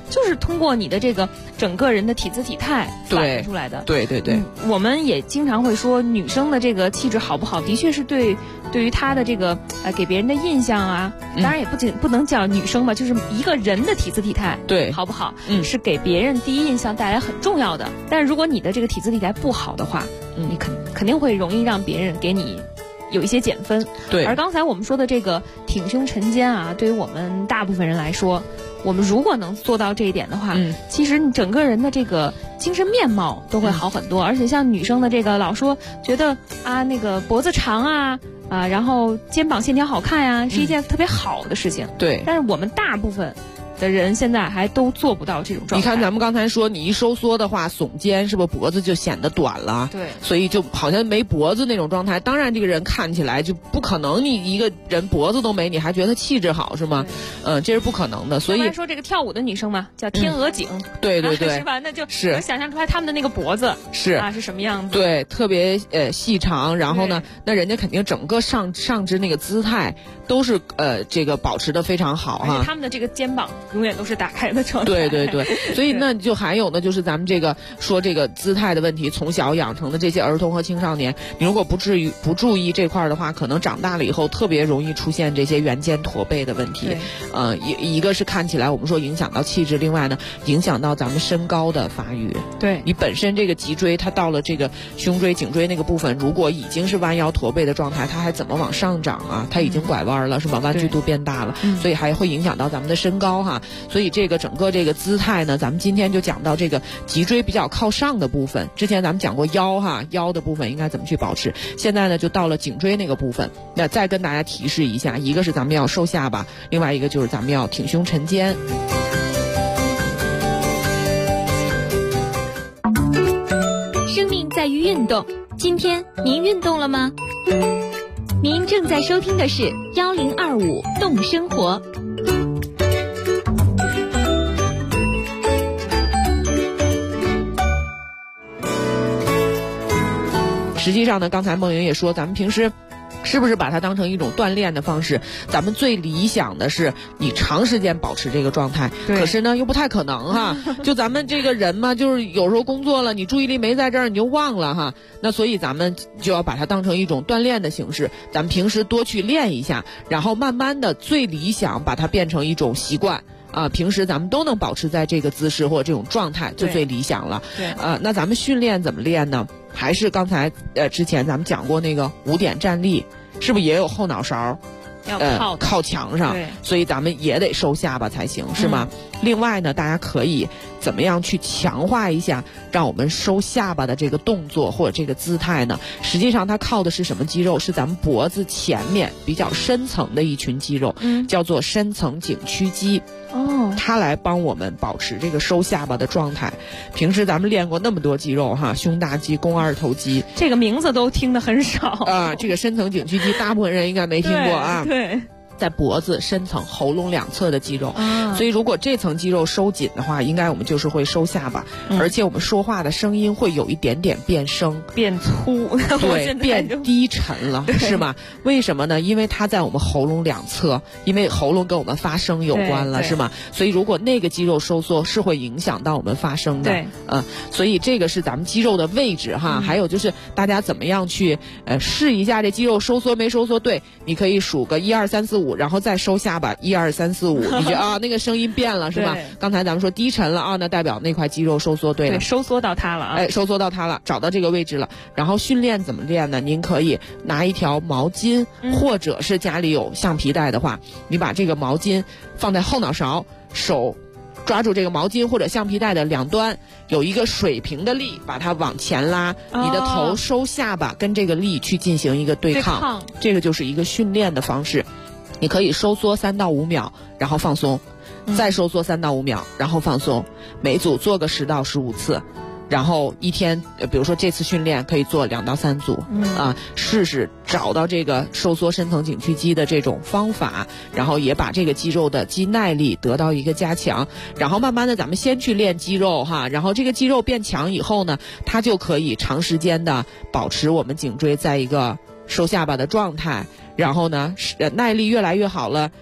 I: 就是通过你的这个整个人的体姿体态反映出来的。
E: 对对对，
I: 我们也经常会说，女生的这个气质好不好，的确是对于她的这个给别人的印象啊，当然也不能叫女生吧，就是一个人的体姿体态
E: 对
I: 好不好，是给别人第一印象带来很重要的。但是如果你的这个体姿体态不好的话，你肯定会容易让别人给你有一些减分。
E: 对，
I: 而刚才我们说的这个挺胸沉肩啊，对于我们大部分人来说，我们如果能做到这一点的话，其实你整个人的这个精神面貌都会好很多。而且像女生的这个老说觉得啊那个脖子长啊然后肩膀线条好看呀，是一件特别好的事情。
E: 对，
I: 但是我们大部分的人现在还都做不到这种状态。
E: 你看咱们刚才说，你一收缩的话，耸肩是不是脖子就显得短了？
I: 对，
E: 所以就好像没脖子那种状态。当然，这个人看起来就不可能，你一个人脖子都没，你还觉得气质好是吗？这是不可能的。所以
I: 说这个跳舞的女生嘛，叫天鹅颈。
E: 对对对，
I: 是吧？那就是能想象出来他们的那个脖子是什么样子。
E: 对，特别细长，然后呢，那人家肯定整个上肢那个姿态都是这个保持得非常好哈。
I: 而且他们的这个肩膀永远都是打开的状态。
E: 对对对，所以那就还有呢，就是咱们这个说这个姿态的问题，从小养成的这些儿童和青少年，你如果不注意这块的话，可能长大了以后特别容易出现这些圆肩驼背的问题。一个是看起来我们说影响到气质，另外呢影响到咱们身高的发育。
I: 对，
E: 你本身这个脊椎它到了这个胸椎颈椎那个部分，如果已经是弯腰驼背的状态，它还怎么往上涨啊？它已经拐弯了是吧？弯曲度变大了，所以还会影响到咱们的身高哈。所以这个整个这个姿态呢，咱们今天就讲到这个脊椎比较靠上的部分。之前咱们讲过腰哈，腰的部分应该怎么去保持。现在呢就到了颈椎那个部分。那再跟大家提示一下，一个是咱们要收下巴，另外一个就是咱们要挺胸沉肩。
C: 生命在于运动，今天您运动了吗？您正在收听的是1025动生活。
E: 实际上呢，刚才梦莹也说，咱们平时是不是把它当成一种锻炼的方式？咱们最理想的是你长时间保持这个状态，可是呢又不太可能哈。就咱们这个人嘛，就是有时候工作了，你注意力没在这儿，你就忘了哈。那所以咱们就要把它当成一种锻炼的形式，咱们平时多去练一下，然后慢慢的最理想把它变成一种习惯。平时咱们都能保持在这个姿势或者这种状态，就最理想了。
I: 对，
E: 那咱们训练怎么练呢？还是刚才之前咱们讲过那个5点站立，是不是也有后脑勺
I: 要
E: 靠墙上？所以咱们也得收下巴才行，是吗？另外呢，大家可以怎么样去强化一下让我们收下巴的这个动作或者这个姿态呢？实际上它靠的是什么肌肉？是咱们脖子前面比较深层的一群肌肉，叫做深层颈屈肌。它来帮我们保持这个收下巴的状态。平时咱们练过那么多肌肉哈，胸大肌、肱二头肌，
I: 这个名字都听得很少
E: 这个深层颈屈肌，大部分人应该没听过啊。
I: 对。
E: 在脖子深层、喉咙两侧的肌肉，所以如果这层肌肉收紧的话，应该我们就是会收下巴，而且我们说话的声音会有一点点变声、
I: 变粗，
E: 对，变低沉了，是吗？为什么呢？因为它在我们喉咙两侧，因为喉咙跟我们发声有关了，是吗？所以如果那个肌肉收缩，是会影响到我们发声的。所以这个是咱们肌肉的位置哈。还有就是大家怎么样去试一下这肌肉收缩没收缩对？你可以数个1、2、3、4、5。然后再收下巴，1、2、3、4、5，你觉得那个声音变了是吧？刚才咱们说低沉了那代表那块肌肉收缩对了，
I: 收缩到它了
E: 收缩到它了，找到这个位置了。然后训练怎么练呢？您可以拿一条毛巾，或者是家里有橡皮带的话，你把这个毛巾放在后脑勺，手抓住这个毛巾或者橡皮带的两端，有一个水平的力，把它往前拉，你的头收下巴，跟这个力去进行一个对抗，这个就是一个训练的方式。你可以收缩3到5秒，然后放松，再收缩3到5秒，然后放松。每组做个10到15次，然后一天，比如说这次训练可以做2到3组，试试找到这个收缩深层颈屈肌的这种方法，然后也把这个肌肉的肌耐力得到一个加强，然后慢慢的咱们先去练肌肉哈，然后这个肌肉变强以后呢，它就可以长时间的保持我们颈椎在一个收下巴的状态。然后呢，耐力越来越好了，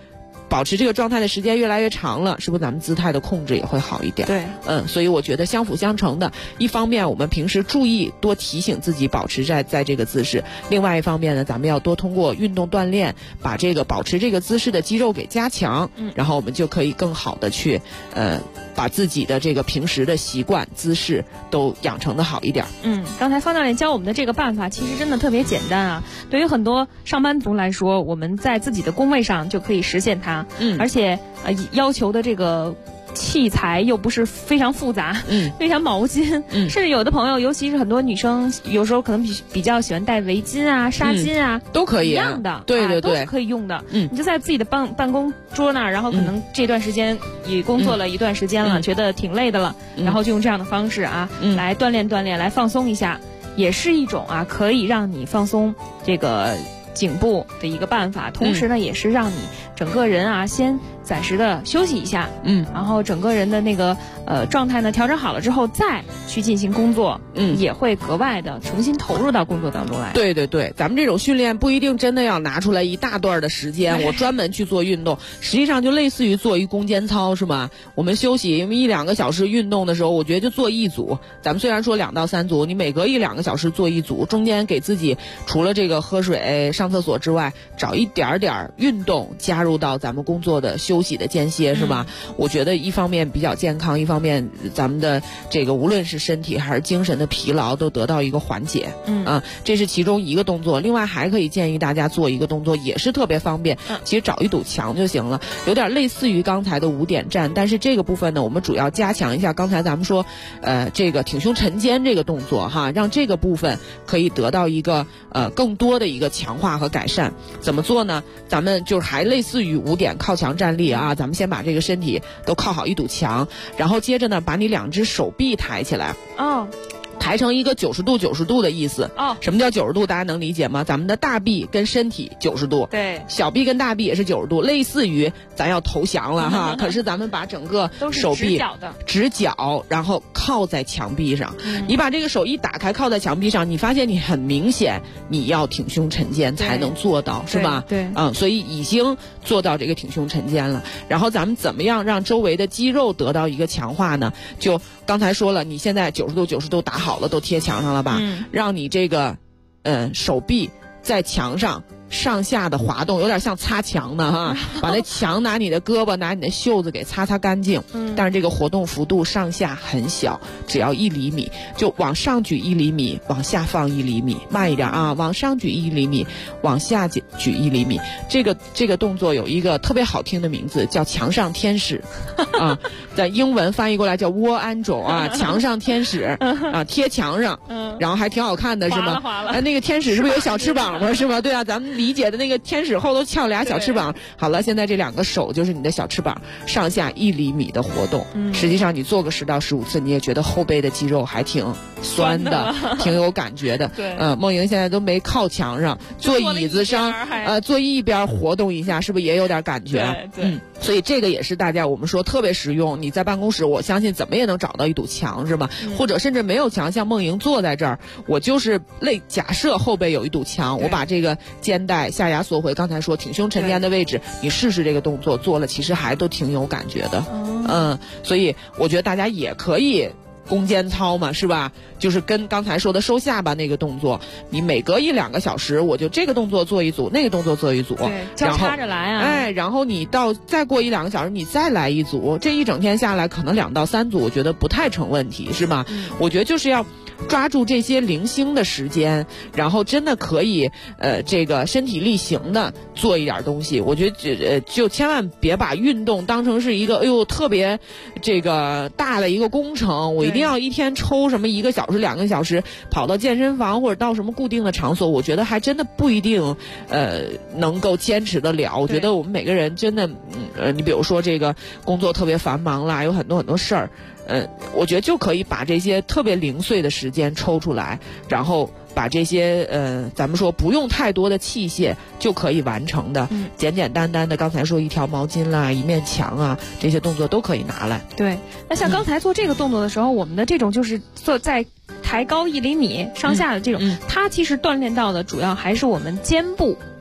E: 保持这个状态的时间越来越长了，是不是咱们姿态的控制也会好一点？
I: 对，
E: 所以我觉得相辅相成的。一方面我们平时注意多提醒自己保持在这个姿势，另外一方面呢，咱们要多通过运动锻炼，把这个保持这个姿势的肌肉给加强，然后我们就可以更好的去把自己的这个平时的习惯姿势都养成的好一点。
I: 刚才方教练教我们的这个办法其实真的特别简单啊，对于很多上班族来说，我们在自己的工位上就可以实现它，而且要求的这个器材又不是非常复杂，非常毛巾，甚至有的朋友，尤其是很多女生，有时候可能比较喜欢戴围巾啊、纱巾啊，
E: 都可以
I: 一样的，
E: 对对对，
I: 都是可以用的。你就在自己的办公桌那儿，然后可能这段时间也工作了一段时间了，觉得挺累的了，然后就用这样的方式啊，来锻炼锻炼，来放松一下，也是一种啊可以让你放松这个颈部的一个办法，同时呢，也是让你整个人啊先暂时的休息一下，然后整个人的那个状态呢调整好了之后再去进行工作，也会格外的重新投入到工作当中来。
E: 对对对，咱们这种训练不一定真的要拿出来一大段的时间，我专门去做运动，实际上就类似于做一攻坚操，是吧？我们休息因为1-2个小时运动的时候，我觉得就做一组。咱们虽然说2到3组，你每隔1-2个小时做一组，中间给自己除了这个喝水、上厕所之外，找一点点运动加入到咱们工作的休息的间歇，是吧？我觉得一方面比较健康，一方面咱们的这个无论是身体还是精神的疲劳都得到一个缓解。这是其中一个动作。另外还可以建议大家做一个动作，也是特别方便，其实找一堵墙就行了，有点类似于刚才的5点站，但是这个部分呢，我们主要加强一下刚才咱们说这个挺胸沉肩这个动作哈，让这个部分可以得到一个更多的一个强化和改善。怎么做呢？咱们就是还类似于5点靠墙站立啊，咱们先把这个身体都靠好一堵墙，然后接着呢把你2只手臂抬起来。抬成一个90度的意思。什么叫90度？大家能理解吗？咱们的大臂跟身体90度，
I: 对，
E: 小臂跟大臂也是90度，类似于咱要投降了哈。可是咱们把整个手臂直角，然后靠在墙壁上。你把这个手一打开，靠在墙壁上，你发现你很明显你要挺胸沉肩才能做到，是吧？
I: 对，
E: 所以已经做到这个挺胸沉肩了。然后咱们怎么样让周围的肌肉得到一个强化呢？就刚才说了，你现在90度打好了，都贴墙上了吧？让你这个手臂在墙上上下的滑动，有点像擦墙呢哈，把那墙拿你的胳膊拿你的袖子给擦干净。但是这个活动幅度上下很小，只要1厘米，就往上举1厘米，往下放1厘米，慢一点啊，往上举1厘米，往下举1厘米。这个动作有一个特别好听的名字，叫墙上天使啊，在英文翻译过来叫 wall angel 啊，墙上天使啊，贴墙上，然后还挺好看的，是吗？那个天使是不是有小翅膀吗？是吧？对啊，咱们理解的那个天使后头翘俩小翅膀。好了，现在这2个手就是你的小翅膀，上下1厘米的活动。实际上你做个10到15次，你也觉得后背的肌肉还挺酸的，挺有感觉的。
I: 对，
E: 梦莹现在都没靠墙上，坐椅子上，坐一边活动一下，是不是也有点感觉？
I: 对。
E: 所以这个也是大家我们说特别实用。你在办公室，我相信怎么也能找到一堵墙，是吧？或者甚至没有墙，像梦莹坐在这儿，我就是假设后背有一堵墙，我把这个肩带下压缩回刚才说挺胸沉肩的位置，你试试这个动作做了，其实还都挺有感觉的。所以我觉得大家也可以攻坚操嘛，是吧？就是跟刚才说的收下巴那个动作，你每隔1-2个小时，我就这个动作做一组，那个动作做一组，
I: 对，交叉着来啊。
E: 然后你再过1-2个小时，你再来一组，这一整天下来可能2到3组，我觉得不太成问题，是吧？我觉得就是要抓住这些零星的时间，然后真的可以这个身体力行的做一点东西。我觉得就千万别把运动当成是一个特别这个大的一个工程，我一定要一天抽什么1个小时2个小时跑到健身房或者到什么固定的场所，我觉得还真的不一定能够坚持得了。我觉得我们每个人真的你比如说这个工作特别繁忙啦，有很多事儿，我觉得就可以把这些特别零碎的时间抽出来，然后把这些咱们说不用太多的器械就可以完成的，简简单单的，刚才说一条毛巾啦、一面墙啊，这些动作都可以拿来。
I: 对，那像刚才做这个动作的时候，我们的这种就是做在抬高1厘米上下的这种，它其实锻炼到的主要还是我们肩部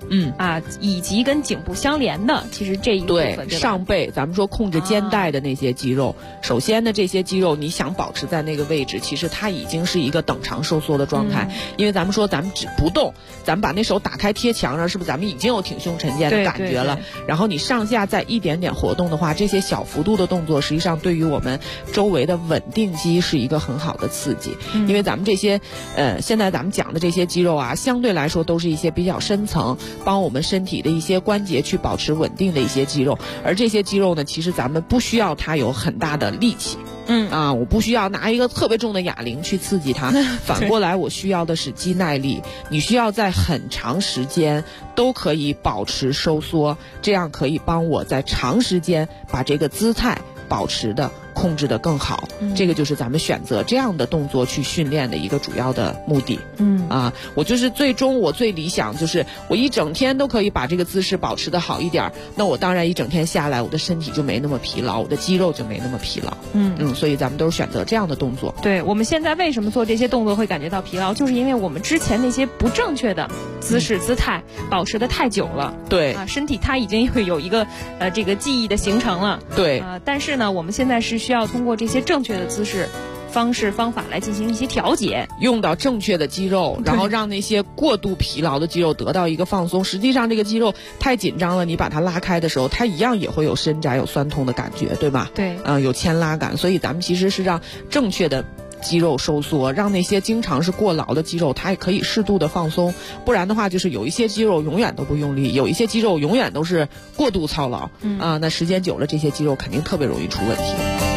I: 以及跟颈部相连的，其实这一部分
E: 对上背，咱们说控制肩带的那些肌肉，首先呢，这些肌肉你想保持在那个位置，其实它已经是一个等长收缩的状态，因为咱们说咱们只不动，咱们把那手打开贴墙上，是不是咱们已经有挺胸沉肩的感觉了？然后你上下再一点点活动的话，这些小幅度的动作，实际上对于我们周围的稳定肌是一个很好的刺激，因为咱们这些现在咱们讲的这些肌肉啊，相对来说都是一些比较深层，帮我们身体的一些关节去保持稳定的一些肌肉，而这些肌肉呢，其实咱们不需要它有很大的力气。我不需要拿一个特别重的哑铃去刺激它，反过来我需要的是肌耐力。你需要在很长时间都可以保持收缩，这样可以帮我在长时间把这个姿态保持的控制的更好，这个就是咱们选择这样的动作去训练的一个主要的目的。我就是最终我最理想就是我一整天都可以把这个姿势保持的好一点，那我当然一整天下来我的身体就没那么疲劳，我的肌肉就没那么疲劳。所以咱们都是选择这样的动作。
I: 对，我们现在为什么做这些动作会感觉到疲劳，就是因为我们之前那些不正确的姿势姿态保持的太久了。
E: 对
I: 身体它已经有一个这个记忆的形成了。
E: 对
I: 但是呢，我们现在是需要通过这些正确的姿势方式方法来进行一些调节，
E: 用到正确的肌肉，然后让那些过度疲劳的肌肉得到一个放松。实际上这个肌肉太紧张了，你把它拉开的时候，它一样也会有伸展有酸痛的感觉，对吧？
I: 对，
E: 有牵拉感。所以咱们其实是让正确的肌肉收缩，让那些经常是过劳的肌肉它也可以适度的放松。不然的话，就是有一些肌肉永远都不用力，有一些肌肉永远都是过度操劳。那时间久了，这些肌肉肯定特别容易出问题。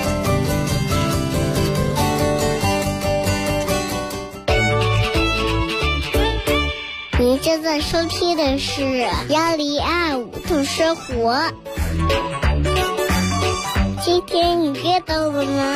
J: 您正在收听的是1025度生活。今天你阅到了吗？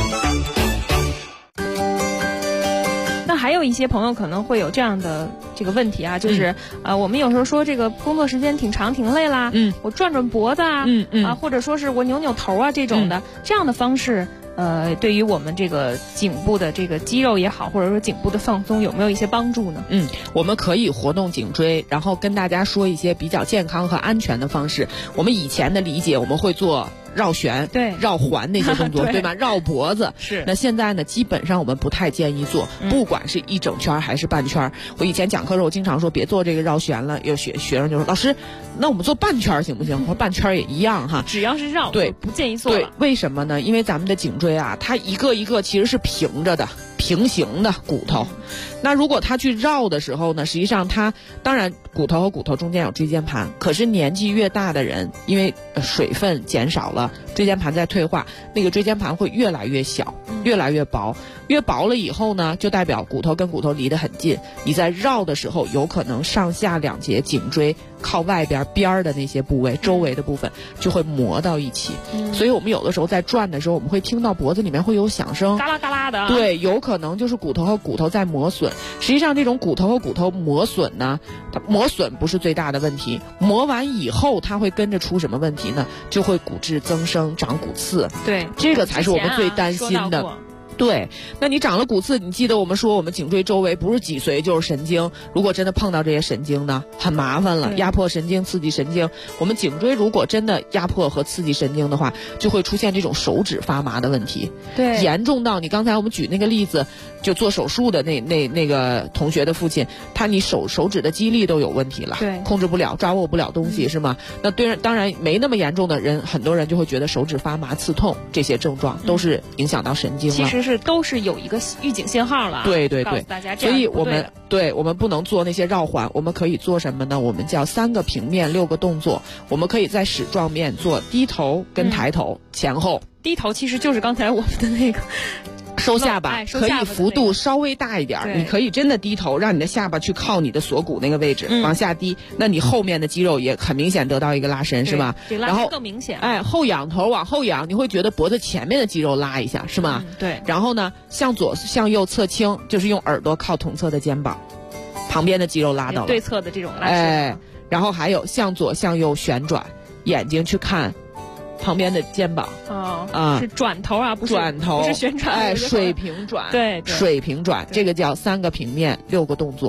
I: 那还有一些朋友可能会有这样的这个问题啊，就是我们有时候说这个工作时间挺长挺累啦，我转转脖子啊，或者说是我扭扭头啊这种的，这样的方式对于我们这个颈部的这个肌肉也好，或者说颈部的放松有没有一些帮助呢？
E: 我们可以活动颈椎，然后跟大家说一些比较健康和安全的方式。我们以前的理解，我们会做绕旋、
I: 对
E: 绕环那些动作，对吧？绕脖子
I: 是。
E: 那现在呢，基本上我们不太建议做，不管是一整圈还是半圈。我以前讲课的时候，我经常说别做这个绕旋了，有学生就说老师，那我们做半圈行不行？我说半圈也一样哈，
I: 只要是绕，
E: 对，
I: 不建议做。
E: 对，为什么呢？因为咱们的颈椎啊，它一个一个其实是平着的。平行的骨头，那如果它去绕的时候呢，实际上它当然骨头和骨头中间有椎间盘，可是年纪越大的人，因为水分减少了，椎间盘在退化，那个椎间盘会越来越小，越来越薄，越薄了以后呢，就代表骨头跟骨头离得很近，你在绕的时候有可能上下两节颈椎靠外边的那些部位周围的部分就会磨到一起，所以我们有的时候在转的时候，我们会听到脖子里面会有响声，
I: 嘎啦嘎啦的。
E: 对，有可能就是骨头和骨头在磨损。实际上这种骨头和骨头磨损呢，它磨损不是最大的问题，磨完以后它会跟着出什么问题呢？就会骨质增生，长骨刺。
I: 对，
E: 这个才是我们最担心的。对，那你长了骨刺，你记得我们说我们颈椎周围不是脊髓就是神经，如果真的碰到这些神经呢，很麻烦了，压迫神经、刺激神经。我们颈椎如果真的压迫和刺激神经的话，就会出现这种手指发麻的问题。
I: 对，
E: 严重到你刚才我们举那个例子，就做手术的那个同学的父亲，你手指的肌力都有问题了，
I: 对，
E: 控制不了，抓握不了东西，是吗？那当然没那么严重的人，很多人就会觉得手指发麻、刺痛，这些症状都是影响到神经了。
I: 其实都是有一个预警信号了。
E: 对对对，
I: 告诉大家这样。
E: 所以我们不能做那些绕环，我们可以做什么呢？我们叫3个平面6个动作，我们可以在矢状面做低头跟抬头，前后。
I: 低头其实就是刚才我们的那个。
E: 收下巴，可以幅度稍微大一点，你可以真的低头，让你的下巴去靠你的锁骨那个位置，往下低，那你后面的肌肉也很明显得到一个拉伸，是吧？
I: 然后更明显。
E: 后仰头往后仰，你会觉得脖子前面的肌肉拉一下，是吗？
I: 对。
E: 然后呢，向左向右侧倾，就是用耳朵靠同侧的肩膀，旁边的肌肉拉到了。
I: 对侧的这种拉伸。
E: 然后还有向左向右旋转，眼睛去看旁边的肩膀。
I: 是转头啊，不是
E: 转头，
I: 不是旋转。
E: 水平转，
I: 对，
E: 水平转，这个叫3个平面6个动作。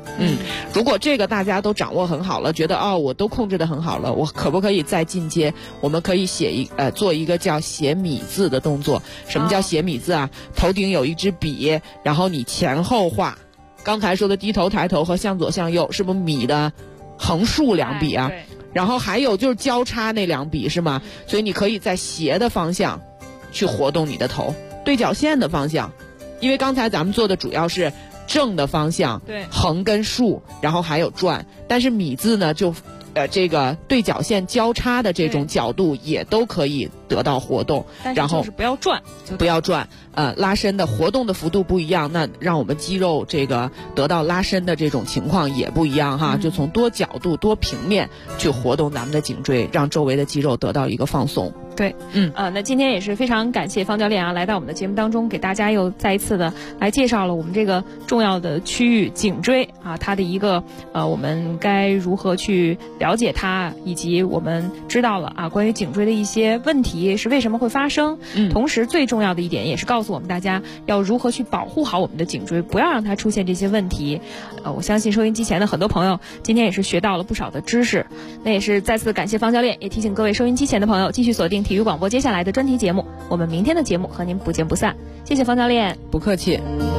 E: 如果这个大家都掌握很好了，觉得我都控制得很好了，我可不可以再进阶？我们可以做一个叫写米字的动作。什么叫写米字啊？头顶有一支笔，然后你前后画。刚才说的低头抬头和向左向右，是不是米的横竖两笔啊？然后还有就是交叉那两笔是吗？所以你可以在斜的方向去活动你的头，对角线的方向，因为刚才咱们做的主要是正的方向，
I: 对，
E: 横跟竖，然后还有转。但是米字呢，就这个对角线交叉的这种角度也都可以得到活动，
I: 然后就是不要转，
E: 不要转。拉伸的活动的幅度不一样，那让我们肌肉这个得到拉伸的这种情况也不一样哈。就从多角度、多平面去活动咱们的颈椎，让周围的肌肉得到一个放松。
I: 对，那今天也是非常感谢方教练来到我们的节目当中，给大家又再一次的来介绍了我们这个重要的区域颈椎它的一个我们该如何去了解它，以及我们知道了关于颈椎的一些问题是为什么会发生。同时最重要的一点也是告诉我们大家要如何去保护好我们的颈椎，不要让它出现这些问题。我相信收音机前的很多朋友今天也是学到了不少的知识。那也是再次感谢方教练，也提醒各位收音机前的朋友继续锁定体育广播接下来的专题节目，我们明天的节目和您不见不散。谢谢方教练。
E: 不客气。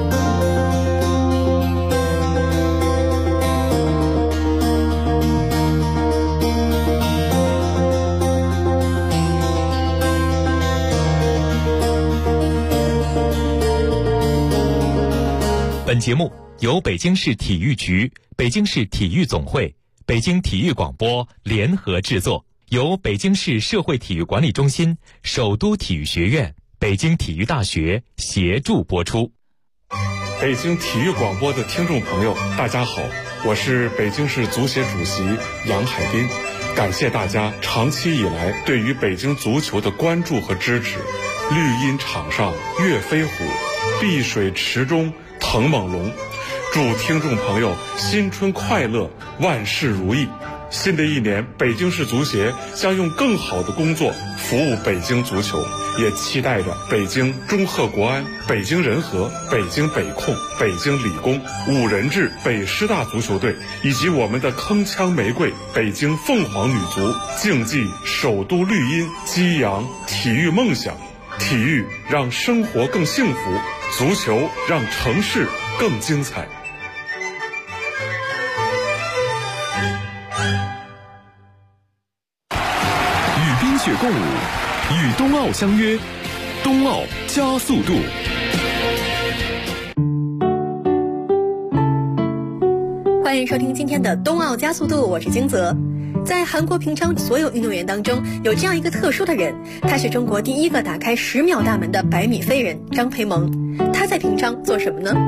H: 本节目由北京市体育局、北京市体育总会、北京体育广播联合制作，由北京市社会体育管理中心、首都体育学院、北京体育大学协助播出。
K: 北京体育广播的听众朋友，大家好，我是北京市足协主席杨海滨，感谢大家长期以来对于北京足球的关注和支持。绿茵场上跃飞虎，碧水池中腾猛龙。祝听众朋友新春快乐，万事如意。新的一年，北京市足协将用更好的工作服务北京足球，也期待着北京中赫国安、北京人和、北京北控、北京理工、五人制北师大足球队，以及我们的铿锵玫瑰北京凤凰女足，竞技首都绿茵，激扬体育梦想。体育让生活更幸福，足球让城市更精彩。
B: 与冰雪共舞，与冬奥相约，冬奥加速度。
L: 欢迎收听今天的冬奥加速度，我是金泽。在韩国平昌所有运动员当中，有这样一个特殊的人，他是中国第一个打开10秒大门的100米飞人张培萌。他在平昌做什么呢？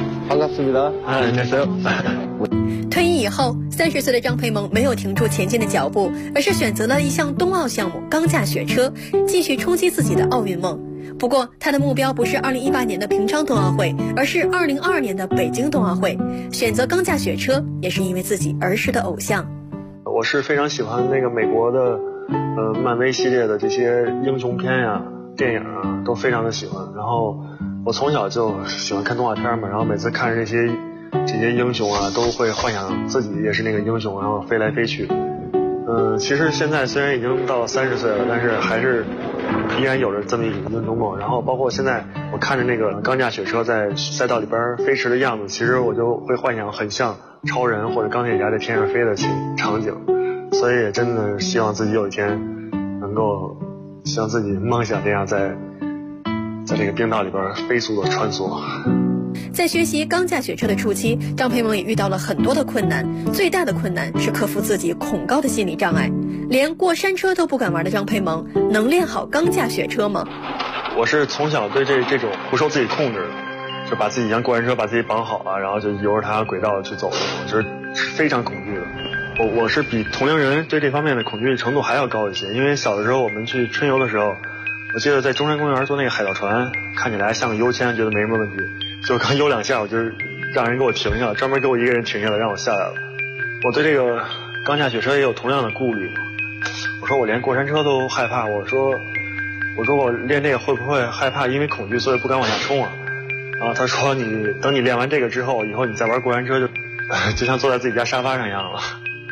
L: 退役以后，30岁的张培萌没有停住前进的脚步，而是选择了一项冬奥项目钢架雪车，继续冲击自己的奥运梦。不过他的目标不是2018年的平昌冬奥会，而是2022年的北京冬奥会。选择钢架雪车也是因为自己儿时的偶像。
M: 我是非常喜欢那个美国的漫威系列的这些英雄片呀、电影啊，都非常的喜欢。然后我从小就喜欢看动画片嘛，然后每次看着这些英雄啊，都会幻想自己也是那个英雄，然后飞来飞去。其实现在虽然已经到30岁了，但是还是依然有着这么一种运动梦。然后包括现在我看着那个钢架雪车在赛道里边飞驰的样子，其实我就会幻想很像超人或者钢铁侠在天上飞的场景。所以也真的希望自己有一天能够像自己梦想那样在这个冰道里边飞速的穿梭。
L: 在学习钢架雪车的初期，张培萌也遇到了很多的困难，最大的困难是克服自己恐高的心理障碍。连过山车都不敢玩的张培萌，能练好钢架雪车吗？
M: 我是从小对这种不受自己控制的，就把自己像过山车把自己绑好了，然后就由着它轨道去走，就是非常恐惧的。我是比同龄人对这方面的恐惧程度还要高一些，因为小的时候我们去春游的时候，我记得在中山公园坐那个海盗船，看起来像个悠签，觉得没什么问题，就刚游2下，我就让人给我停下了，专门给我一个人停下来让我下来了。我对这个钢架雪车也有同样的顾虑，我说我连过山车都害怕，我说我练这个会不会害怕因为恐惧所以不敢往下冲啊？然后他说等你练完这个之后，以后你再玩过山车就像坐在自己家沙发上一样了。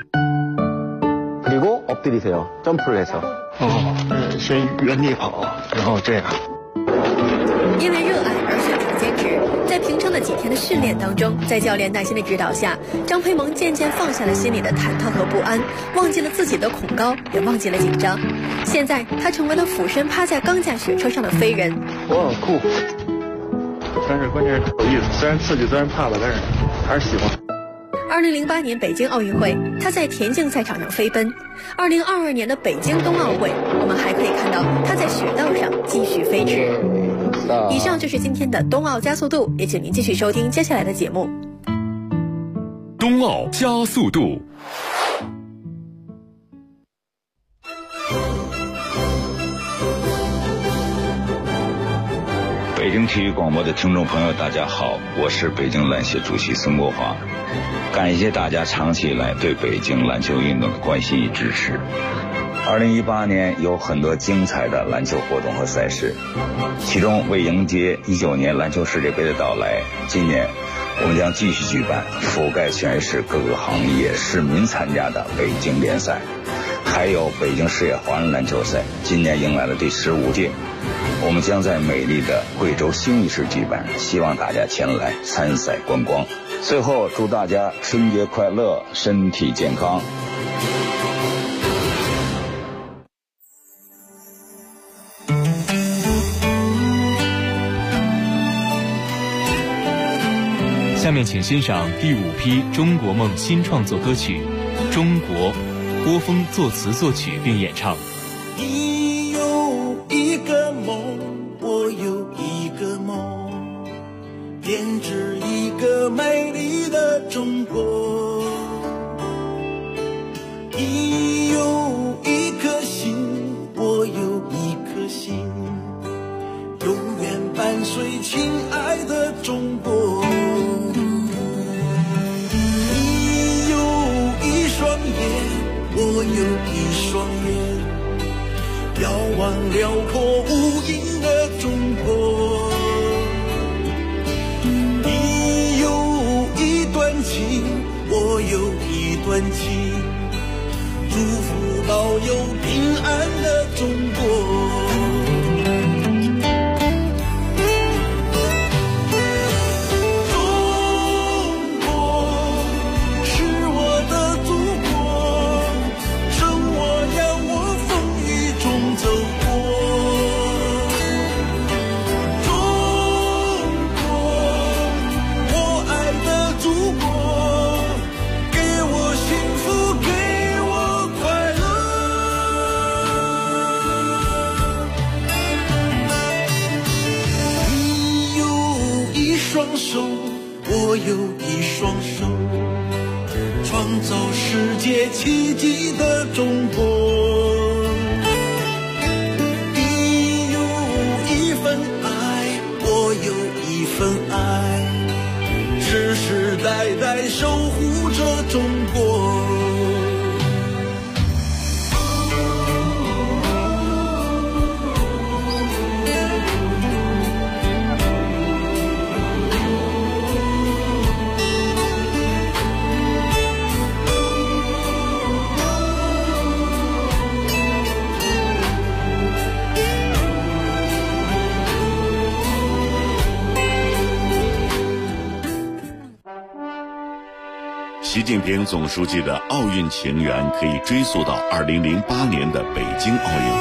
F: 그리고 엎드리세요. 점프를 해서.
M: 先原地跑，然后这样。
L: 因为热爱而选择兼职，在平昌的几天的训练当中，在教练耐心的指导下，张培萌渐渐放下了心里的忐忑和不安，忘记了自己的恐高，也忘记了紧张。现在他成为了俯身趴在钢架雪车上的飞人。
M: 哇，酷！但是关键是有意思，虽然刺激，虽然怕吧，但是还是喜欢。
L: 2008年北京奥运会，他在田径赛场上飞奔；2022年的北京冬奥会，我们还可以看到他在雪道上继续飞驰。以上就是今天的冬奥加速度，也请您继续收听接下来的节目。
B: 冬奥加速度。
N: 北京体育广播的听众朋友，大家好，我是北京篮协主席孙国华。感谢大家长期以来对北京篮球运动的关心与支持。2018年有很多精彩的篮球活动和赛事，其中为迎接19年篮球世界杯的到来，今年我们将继续举办覆盖全市各个行业市民参加的北京联赛，还有北京市野华人篮球赛，今年迎来了第15届。我们将在美丽的贵州兴义市举办，希望大家前来参赛观光。最后祝大家春节快乐，身体健康。
H: 下面请欣赏第5批中国梦新创作歌曲《中国》，郭峰作词作曲并演唱。
O: 你有一个梦，我有一个梦，编织一个美丽的中国。你有一颗心，我有一颗心，永远伴随亲爱的中国。你有一双眼，我有一双眼，遥望辽阔无垠的中国。你有一段情，我有一段情，祝福保佑平安的中国。我有一双手，创造世界奇迹的中国。你有一份爱，我有一份爱，世世代代守护着中国。
B: 习近平总书记的奥运情缘可以追溯到2008年的北京奥运。